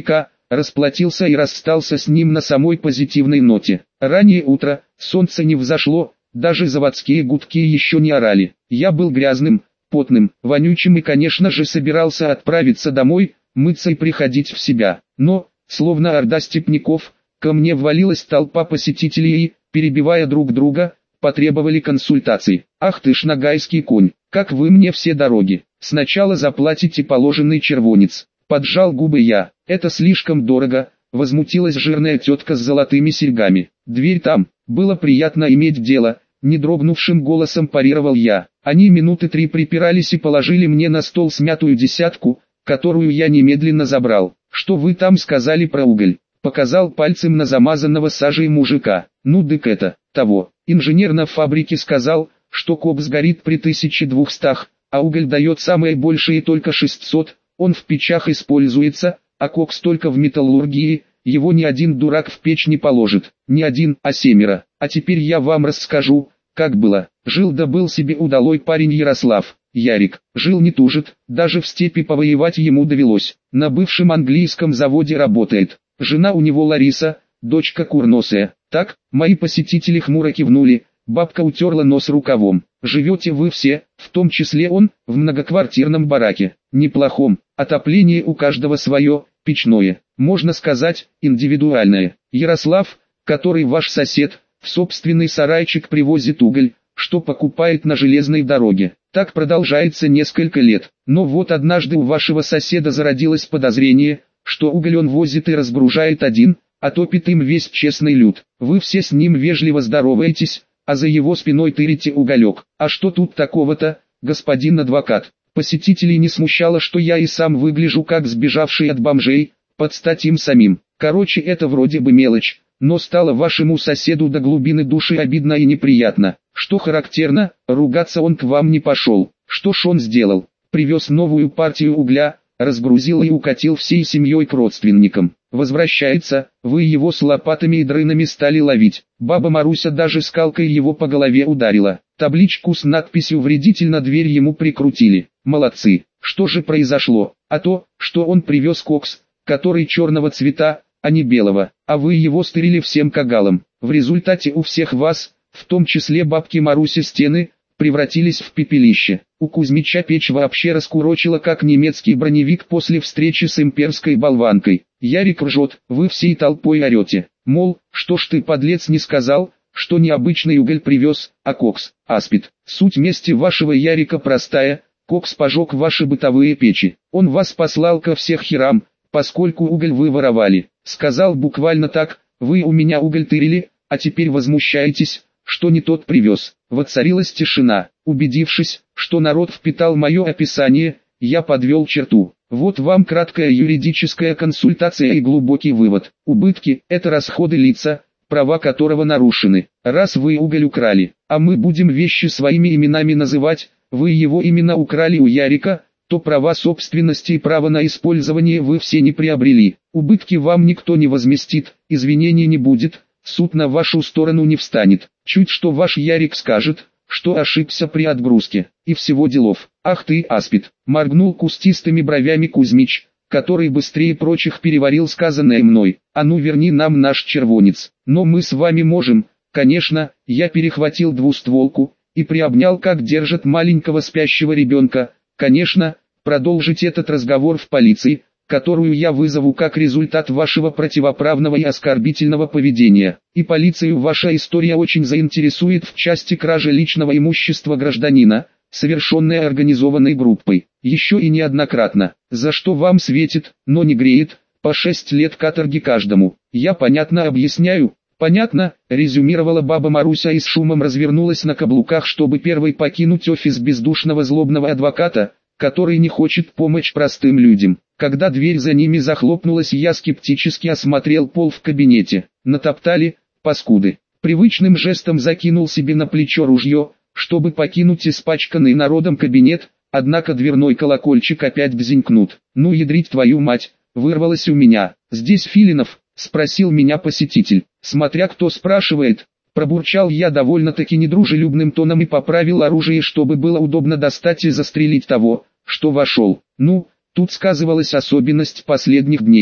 расплатился и расстался с ним на самой позитивной ноте. Раннее утро, солнце не взошло, даже заводские гудки еще не орали. Я был грязным, потным, вонючим и, конечно же, собирался отправиться домой, мыться и приходить в себя. Но, словно орда степняков, ко мне ввалилась толпа посетителей и, перебивая друг друга, потребовали консультаций. «Ах ты ж нагайский конь, как вы мне все дороги! Сначала заплатите положенный червонец». Поджал губы я. «Это слишком дорого», — возмутилась жирная тетка с золотыми серьгами. «Дверь там». «Было приятно иметь дело», — не дрогнувшим голосом парировал я. Они минуты 3 припирались и положили мне на стол смятую десятку, которую я немедленно забрал. «Что вы там сказали про уголь?» Показал пальцем на замазанного сажей мужика. «Ну дык это, того. Инженер на фабрике сказал, что кокс горит при 1200, а уголь дает самое большее только 600, он в печах используется, а кокс только в металлургии, его ни один дурак в печь не положит, не один, а 7. А теперь я вам расскажу, как было. Жил да был себе удалой парень Ярослав, Ярик, жил не тужит, даже в степи повоевать ему довелось, на бывшем английском заводе работает, жена у него Лариса, дочка курносая. Так, мои посетители хмуро кивнули, бабка утерла нос рукавом. Живете вы все, в том числе он, в многоквартирном бараке, неплохом, отопление у каждого свое, печное, можно сказать, индивидуальное. Ярослав, который ваш сосед, в собственный сарайчик привозит уголь, что покупает на железной дороге. Так продолжается несколько лет, но вот однажды у вашего соседа зародилось подозрение, что уголь он возит и разгружает один, а топит им весь честный люд. Вы все с ним вежливо здороваетесь, а за его спиной тырите уголек. А что тут такого-то, господин адвокат? Посетителей не смущало, что я и сам выгляжу как сбежавший от бомжей, под стать им самим. Короче, это вроде бы мелочь, но стало вашему соседу до глубины души обидно и неприятно. Что характерно, ругаться он к вам не пошел. Что ж он сделал? Привез новую партию угля, разгрузил и укатил всей семьей к родственникам. Возвращается, вы его с лопатами и дрынами стали ловить. Баба Маруся даже скалкой его по голове ударила. Табличку с надписью «Вредитель» на дверь ему прикрутили. Молодцы. Что же произошло? А то, что он привез кокс, который черного цвета, а не белого, а вы его стырили всем кагалом. В результате у всех вас, в том числе бабки Маруси, стены превратились в пепелище. У Кузьмича печь вообще раскурочила как немецкий броневик после встречи с имперской болванкой. Ярик ржет, вы всей толпой орете. Мол, что ж ты, подлец, не сказал, что не обычный уголь привез, а кокс, аспид. Суть мести вашего Ярика простая, кокс пожег ваши бытовые печи. Он вас послал ко всех херам, поскольку уголь вы воровали. Сказал буквально так: вы у меня уголь тырили, а теперь возмущаетесь, что не тот привез. Воцарилась тишина. Убедившись, что народ впитал мое описание, я подвел черту. Вот вам краткая юридическая консультация и глубокий вывод. Убытки – это расходы лица, права которого нарушены. Раз вы уголь украли, а мы будем вещи своими именами называть, вы его именно украли у Ярика, то права собственности и право на использование вы все не приобрели. Убытки вам никто не возместит, извинений не будет, суд на вашу сторону не встанет. Чуть что ваш Ярик скажет, что ошибся при отгрузке, и всего делов. Ах ты, аспид, моргнул кустистыми бровями Кузьмич, который быстрее прочих переварил сказанное мной. А ну верни нам наш червонец. Но мы с вами можем, конечно. Я перехватил двустволку и приобнял, как держат маленького спящего ребенка. Конечно, продолжить этот разговор в полиции, которую я вызову как результат вашего противоправного и оскорбительного поведения. И полицию ваша история очень заинтересует в части кражи личного имущества гражданина, совершенной организованной группой. Еще и неоднократно. За что вам светит, но не греет, по 6 лет каторги каждому. Я понятно объясняю? Понятно, резюмировала баба Маруся и с шумом развернулась на каблуках, чтобы первой покинуть офис бездушного злобного адвоката, который не хочет помочь простым людям. Когда дверь за ними захлопнулась, я скептически осмотрел пол в кабинете. Натоптали, паскуды. Привычным жестом закинул себе на плечо ружье, чтобы покинуть испачканный народом кабинет, однако дверной колокольчик опять бзинькнут. «Ну ядрить твою мать!» вырвалось у меня. «Здесь Филинов?» — спросил меня посетитель. «Смотря кто спрашивает». Пробурчал я довольно-таки недружелюбным тоном и поправил оружие, чтобы было удобно достать и застрелить того, что вошел. Ну, тут сказывалась особенность последних дней.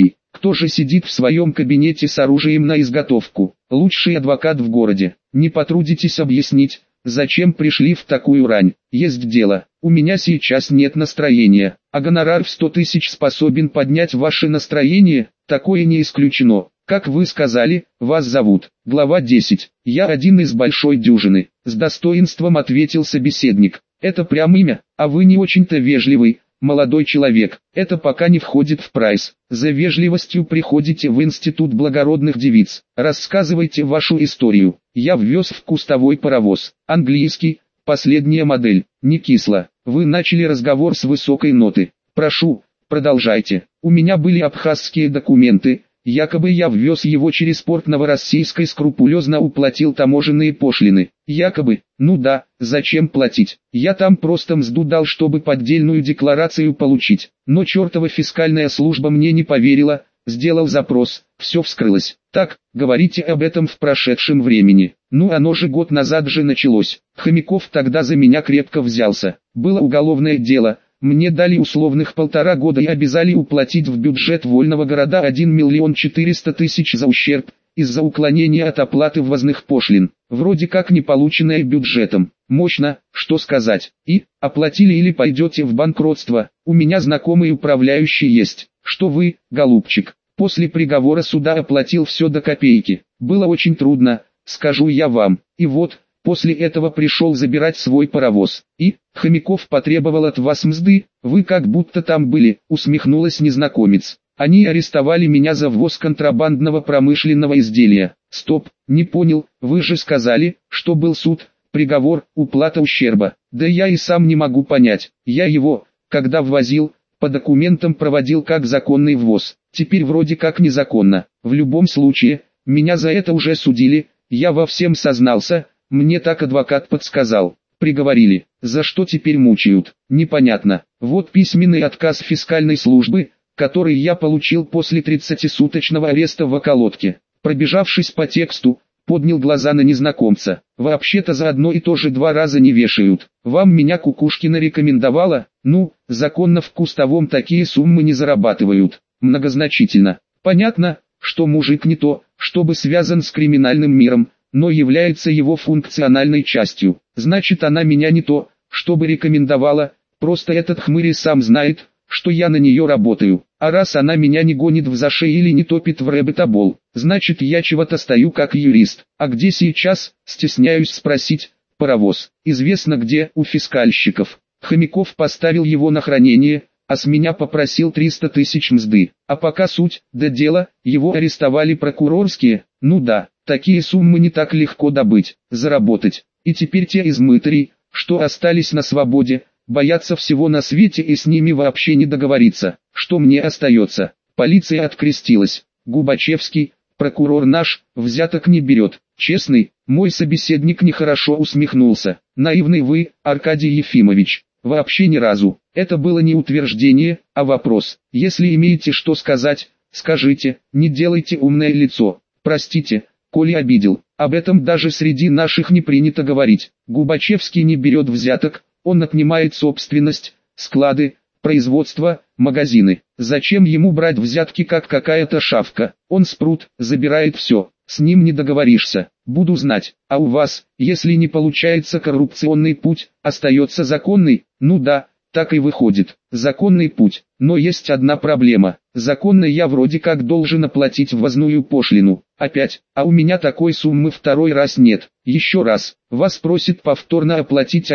кто же сидит в своем кабинете с оружием на изготовку? Лучший адвокат в городе. Не потрудитесь объяснить, зачем пришли в такую рань? Есть дело. У меня сейчас нет настроения, а гонорар в 100 тысяч способен поднять ваше настроение, такое не исключено. Как вы сказали, вас зовут. Глава 10. Я один из большой дюжины. С достоинством ответил собеседник. Это прям имя, а вы не очень-то вежливый, молодой человек. Это пока не входит в прайс. За вежливостью приходите в институт благородных девиц. Рассказывайте вашу историю. Я ввез в кустовой паровоз. Английский, последняя модель. Не кисло. Вы начали разговор с высокой ноты. Прошу, продолжайте. У меня были абхазские документы. Якобы я ввез его через порт Новороссийской, скрупулезно уплатил таможенные пошлины. Якобы, ну да, зачем платить? Я там просто мзду дал, чтобы поддельную декларацию получить. Но чертова фискальная служба мне не поверила, сделал запрос, все вскрылось. Так, говорите об этом в прошедшем времени. Ну оно же год назад же началось. Хомяков тогда за меня крепко взялся. Было уголовное дело. Мне дали условных 1,5 года и обязали уплатить в бюджет вольного города 1 миллион 400 тысяч за ущерб, из-за уклонения от оплаты ввозных пошлин, вроде как не полученное бюджетом. Мощно, что сказать. И, оплатили или пойдете в банкротство, у меня знакомый управляющий есть. Что вы, голубчик, после приговора суда оплатил все до копейки. Было очень трудно, скажу я вам. И вот, после этого пришел забирать свой паровоз. И, Хомяков потребовал от вас мзды, вы как будто там были, усмехнулась незнакомец. Они арестовали меня за ввоз контрабандного промышленного изделия. Стоп, не понял, вы же сказали, что был суд, приговор, уплата ущерба. Да я и сам не могу понять. Я его, когда ввозил, по документам проводил как законный ввоз. Теперь вроде как незаконно. В любом случае, меня за это уже судили, я во всем сознался. Мне так адвокат подсказал. Приговорили. За что теперь мучают? Непонятно. Вот письменный отказ фискальной службы, который я получил после 30-суточного ареста в околотке. Пробежавшись по тексту, поднял глаза на незнакомца. Вообще-то за одно и то же 2 раза не вешают. Вам меня Кукушкина рекомендовала? Ну, законно в кустовом такие суммы не зарабатывают. Многозначительно. Понятно, что мужик не то, чтобы связан с криминальным миром, но является его функциональной частью. Значит, она меня не то, чтобы рекомендовала, просто этот хмырь и сам знает, что я на нее работаю. А раз она меня не гонит в зашей или не топит в рэббитобол, значит я чего-то стою как юрист. А где сейчас, стесняюсь спросить, паровоз? Известно где, у фискальщиков. Хомяков поставил его на хранение, а с меня попросил 300 тысяч мзды. А пока суть, да дело, его арестовали прокурорские, ну да. Такие суммы не так легко добыть, заработать. И теперь те из мытарей, что остались на свободе, боятся всего на свете и с ними вообще не договориться. Что мне остается? Полиция открестилась. Губачевский, прокурор наш, взяток не берет. Честный, мой собеседник нехорошо усмехнулся. Наивный вы, Аркадий Ефимович. Вообще ни разу. Это было не утверждение, а вопрос. Если имеете что сказать, скажите, не делайте умное лицо. Простите, коли обидел. Об этом даже среди наших не принято говорить. Губачевский не берет взяток, он отнимает собственность, склады, производство, магазины. Зачем ему брать взятки как какая-то шавка? Он спрут, забирает все. С ним не договоришься. Буду знать. А у вас, если не получается коррупционный путь, остается законный? Ну да, так и выходит. Законный путь. Но есть одна проблема. Законно я вроде как должен оплатить ввозную пошлину. Опять, а у меня такой суммы второй раз нет. Еще раз, вас просит повторно оплатить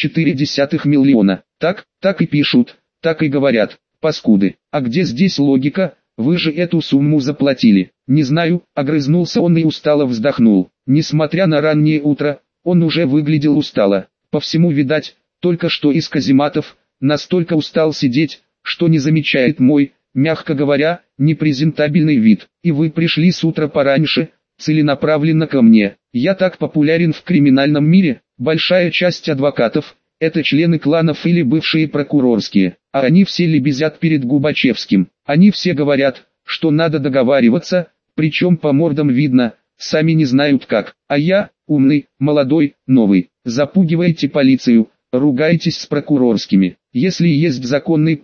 1,4 миллиона. Так и пишут, так и говорят. Паскуды. А где здесь логика? Вы же эту сумму заплатили. Не знаю, огрызнулся он и устало вздохнул. Несмотря на раннее утро, он уже выглядел устало. По всему видать, только что из казематов, настолько устал сидеть, что не замечает мой, мягко говоря, непрезентабельный вид. И вы пришли с утра пораньше, целенаправленно ко мне. Я так популярен в криминальном мире, большая часть адвокатов – это члены кланов или бывшие прокурорские, а они все лебезят перед Губачевским. Они все говорят, что надо договариваться, причем по мордам видно, сами не знают как. А я, умный, молодой, новый, запугиваете полицию, ругаетесь с прокурорскими. Если есть законный путь,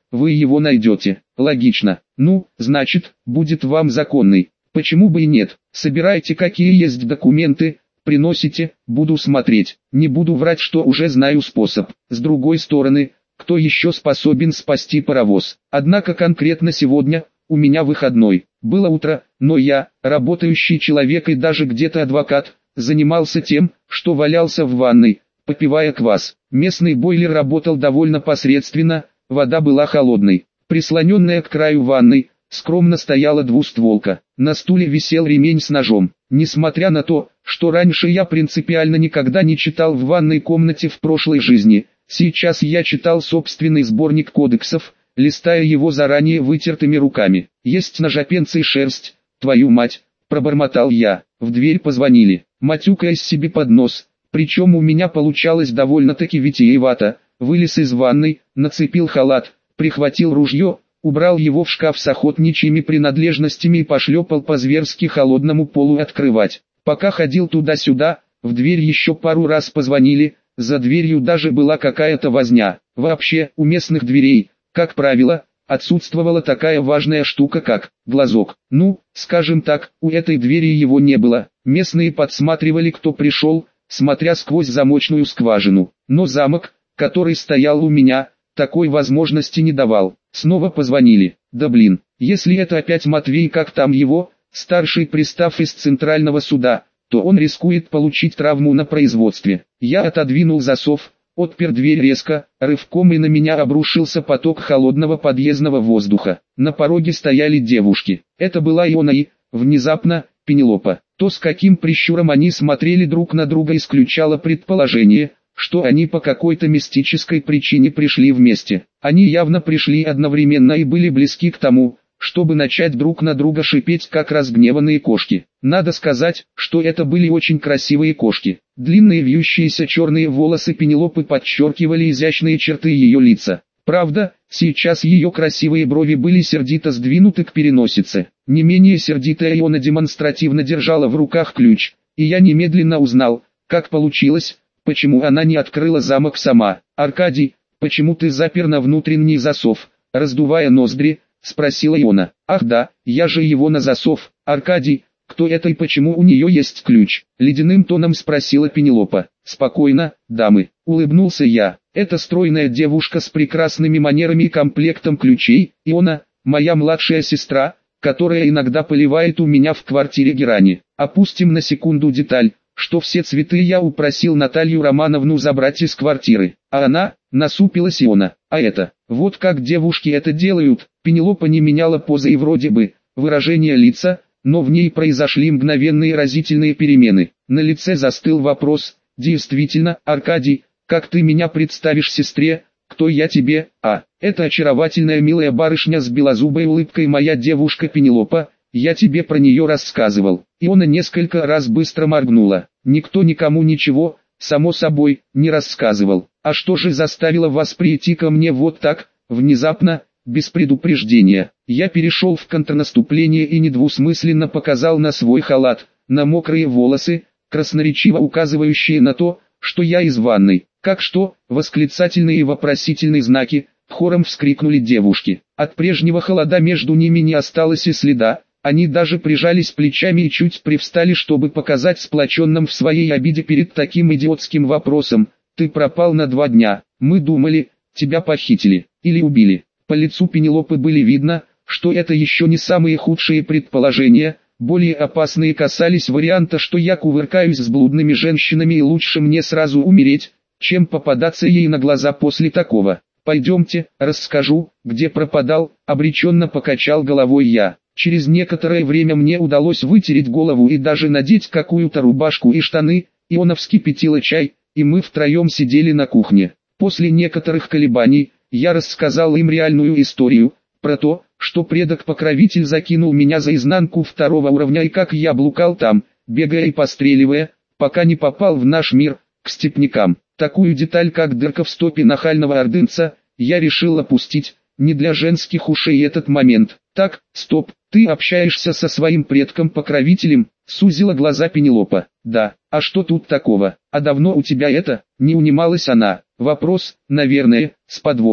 вы его найдете. Логично. Ну, значит, будет вам законный. Почему бы и нет? Собирайте какие есть документы, приносите, буду смотреть. Не буду врать, что уже знаю способ. С другой стороны, кто еще способен спасти паровоз? Однако конкретно сегодня, у меня выходной. Было утро, но я, работающий человек и даже где-то адвокат, занимался тем, что валялся в ванной, попивая квас. Местный бойлер работал довольно посредственно, вода была холодной. Прислоненная к краю ванной, скромно стояла двустволка. На стуле висел ремень с ножом. Несмотря на то, что раньше я принципиально никогда не читал в ванной комнате в прошлой жизни, сейчас я читал собственный сборник кодексов, листая его заранее вытертыми руками. «Есть ножопенцы и шерсть, твою мать!» – пробормотал я. В дверь позвонили, матюкаясь себе под нос, причем у меня получалось довольно-таки витиевато. Вылез из ванной, нацепил халат, прихватил ружье, убрал его в шкаф с охотничьими принадлежностями и пошлепал по зверски холодному полу открывать. Пока ходил туда-сюда, в дверь еще пару раз позвонили, за дверью даже была какая-то возня. Вообще, у местных дверей, как правило, отсутствовала такая важная штука как глазок. Ну, скажем так, у этой двери его не было. Местные подсматривали, кто пришел, смотря сквозь замочную скважину. Но замок, который стоял у меня, такой возможности не давал. Снова позвонили. Да блин, если это опять Матвей, как там его, старший пристав из Центрального суда, то он рискует получить травму на производстве. Я отодвинул засов, отпер дверь резко, рывком, и на меня обрушился поток холодного подъездного воздуха. На пороге стояли девушки. Это была Иона и, внезапно, Пенелопа. То, с каким прищуром они смотрели друг на друга, исключало предположение, что они по какой-то мистической причине пришли вместе. Они явно пришли одновременно и были близки к тому, чтобы начать друг на друга шипеть, как разгневанные кошки. Надо сказать, что это были очень красивые кошки. Длинные вьющиеся черные волосы Пенелопы подчеркивали изящные черты ее лица. Правда, сейчас ее красивые брови были сердито сдвинуты к переносице. Не менее сердитая Иона демонстративно держала в руках ключ, и я немедленно узнал, как получилось, почему она не открыла замок сама. «Аркадий, почему ты запер на внутренний засов?» — раздувая ноздри, спросила Иона. «Ах да, я же его на засов. Аркадий, кто это и почему у нее есть ключ?» — ледяным тоном спросила Пенелопа. «Спокойно, дамы», — улыбнулся я. «Это стройная девушка с прекрасными манерами и комплектом ключей, Иона, моя младшая сестра, которая иногда поливает у меня в квартире герани. Опустим на секунду деталь, что все цветы я упросил Наталью Романовну забрать из квартиры, а она, насупилась Иона, а это, вот как девушки это делают». Пенелопа не меняла позы и вроде бы выражение лица, но в ней произошли мгновенные разительные перемены. На лице застыл вопрос: «Действительно, Аркадий, как ты меня представишь сестре, кто я тебе?» «А, это очаровательная милая барышня с белозубой улыбкой, моя девушка Пенелопа, я тебе про нее рассказывал». Иона несколько раз быстро моргнула. «Никто никому ничего, само собой, не рассказывал. А что же заставило вас прийти ко мне вот так, внезапно, без предупреждения?» Я перешел в контрнаступление и недвусмысленно показал на свой халат, на мокрые волосы, красноречиво указывающие на то, что я из ванной. «Как что?» — восклицательные и вопросительные знаки, хором вскрикнули девушки. От прежнего холода между ними не осталось и следа, они даже прижались плечами и чуть привстали, чтобы показать сплоченным в своей обиде перед таким идиотским вопросом: «Ты пропал на 2 дня, мы думали, тебя похитили или убили». По лицу Пенелопы были видно, что это еще не самые худшие предположения, более опасные касались варианта, что я кувыркаюсь с блудными женщинами и лучше мне сразу умереть, чем попадаться ей на глаза после такого. «Пойдемте, расскажу, где пропадал», — обреченно покачал головой я. Через некоторое время мне удалось вытереть голову и даже надеть какую-то рубашку и штаны. Иона вскипятила чай, и мы втроем сидели на кухне. После некоторых колебаний, я рассказал им реальную историю, про то, что предок-покровитель закинул меня за изнанку 2-го уровня и как я блукал там, бегая и постреливая, пока не попал в наш мир, к степнякам. Такую деталь, как дырка в стопе нахального ордынца, я решил опустить, не для женских ушей этот момент. «Так, стоп, ты общаешься со своим предком-покровителем?» — сузила глаза Пенелопа. «Да, а что тут такого? А давно у тебя это?» — не унималась она. Вопрос, наверное, с подвохом.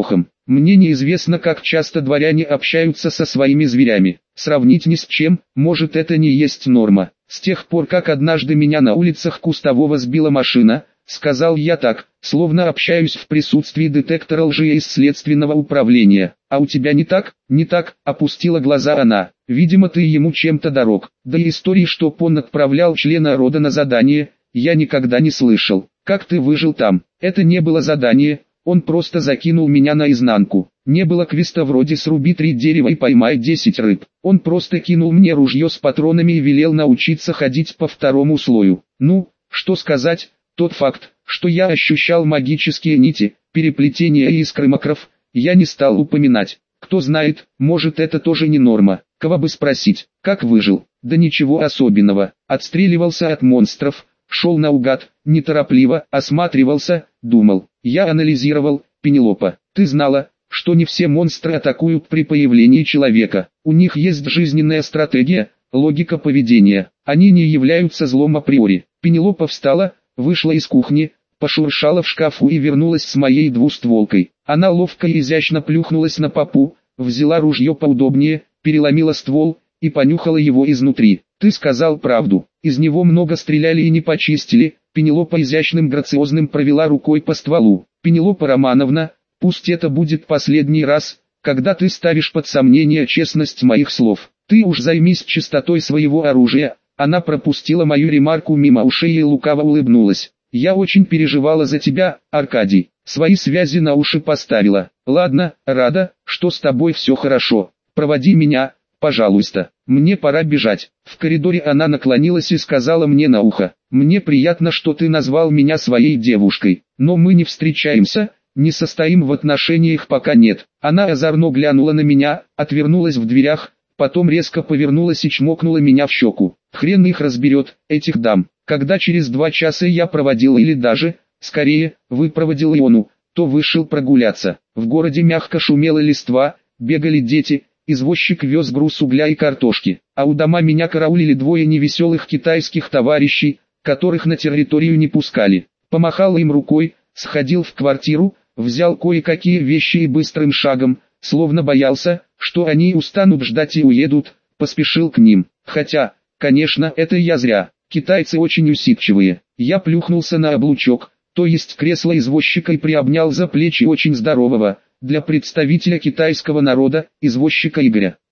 Мне неизвестно, как часто дворяне общаются со своими зверями. Сравнить ни с чем, может, это не есть норма. С тех пор, как однажды меня на улицах Кустового сбила машина, сказал я так, словно общаюсь в присутствии детектора лжи из следственного управления. А у тебя не так? Не так, опустила глаза она. Видимо, ты ему чем-то дорог. Да и истории, что он отправлял члена рода на задание, я никогда не слышал. Как ты выжил там? Это не было задание, он просто закинул меня наизнанку. Не было квеста вроде «сруби 3 дерева и поймай 10 рыб». Он просто кинул мне ружье с патронами и велел научиться ходить по второму слою. Ну, что сказать, тот факт, что я ощущал магические нити, переплетения и искры макров, я не стал упоминать. Кто знает, может, это тоже не норма. Кого бы спросить, как выжил? Да ничего особенного. Отстреливался от монстров, шел наугад, неторопливо, осматривался, думал. Я анализировал. Пенелопа, ты знала, что не все монстры атакуют при появлении человека. У них есть жизненная стратегия, логика поведения. Они не являются злом априори. Пенелопа встала, вышла из кухни, пошуршала в шкафу и вернулась с моей двустволкой. Она ловко и изящно плюхнулась на попу, взяла ружье поудобнее, переломила ствол и понюхала его изнутри. Ты сказал правду, из него много стреляли и не почистили. Пенелопа изящным грациозным провела рукой по стволу. Пенелопа Романовна, пусть это будет последний раз, когда ты ставишь под сомнение честность моих слов. Ты уж займись чистотой своего оружия. Она пропустила мою ремарку мимо ушей и лукаво улыбнулась. Я очень переживала за тебя, Аркадий. Свои связи на уши поставила. Ладно, рада, что с тобой все хорошо. Проводи меня, пожалуйста. Мне пора бежать. В коридоре она наклонилась и сказала мне на ухо. Мне приятно, что ты назвал меня своей девушкой. Но мы не встречаемся, не состоим в отношениях пока нет. Она озорно глянула на меня, отвернулась в дверях, потом резко повернулась и чмокнула меня в щеку. Хрен их разберет, этих дам. Когда через 2 часа я проводил или даже, скорее, выпроводил Иону, то вышел прогуляться. В городе мягко шумела листва, бегали дети, извозчик вез груз угля и картошки. А у дома меня караулили 2 невеселых китайских товарищей, которых на территорию не пускали. Помахал им рукой, сходил в квартиру, взял кое-какие вещи и быстрым шагом, словно боялся, что они устанут ждать и уедут, поспешил к ним. Хотя, конечно, это я зря. Китайцы очень усидчивые. Я плюхнулся на облучок, то есть кресло извозчика, и приобнял за плечи очень здорового, для представителя китайского народа, извозчика Игоря.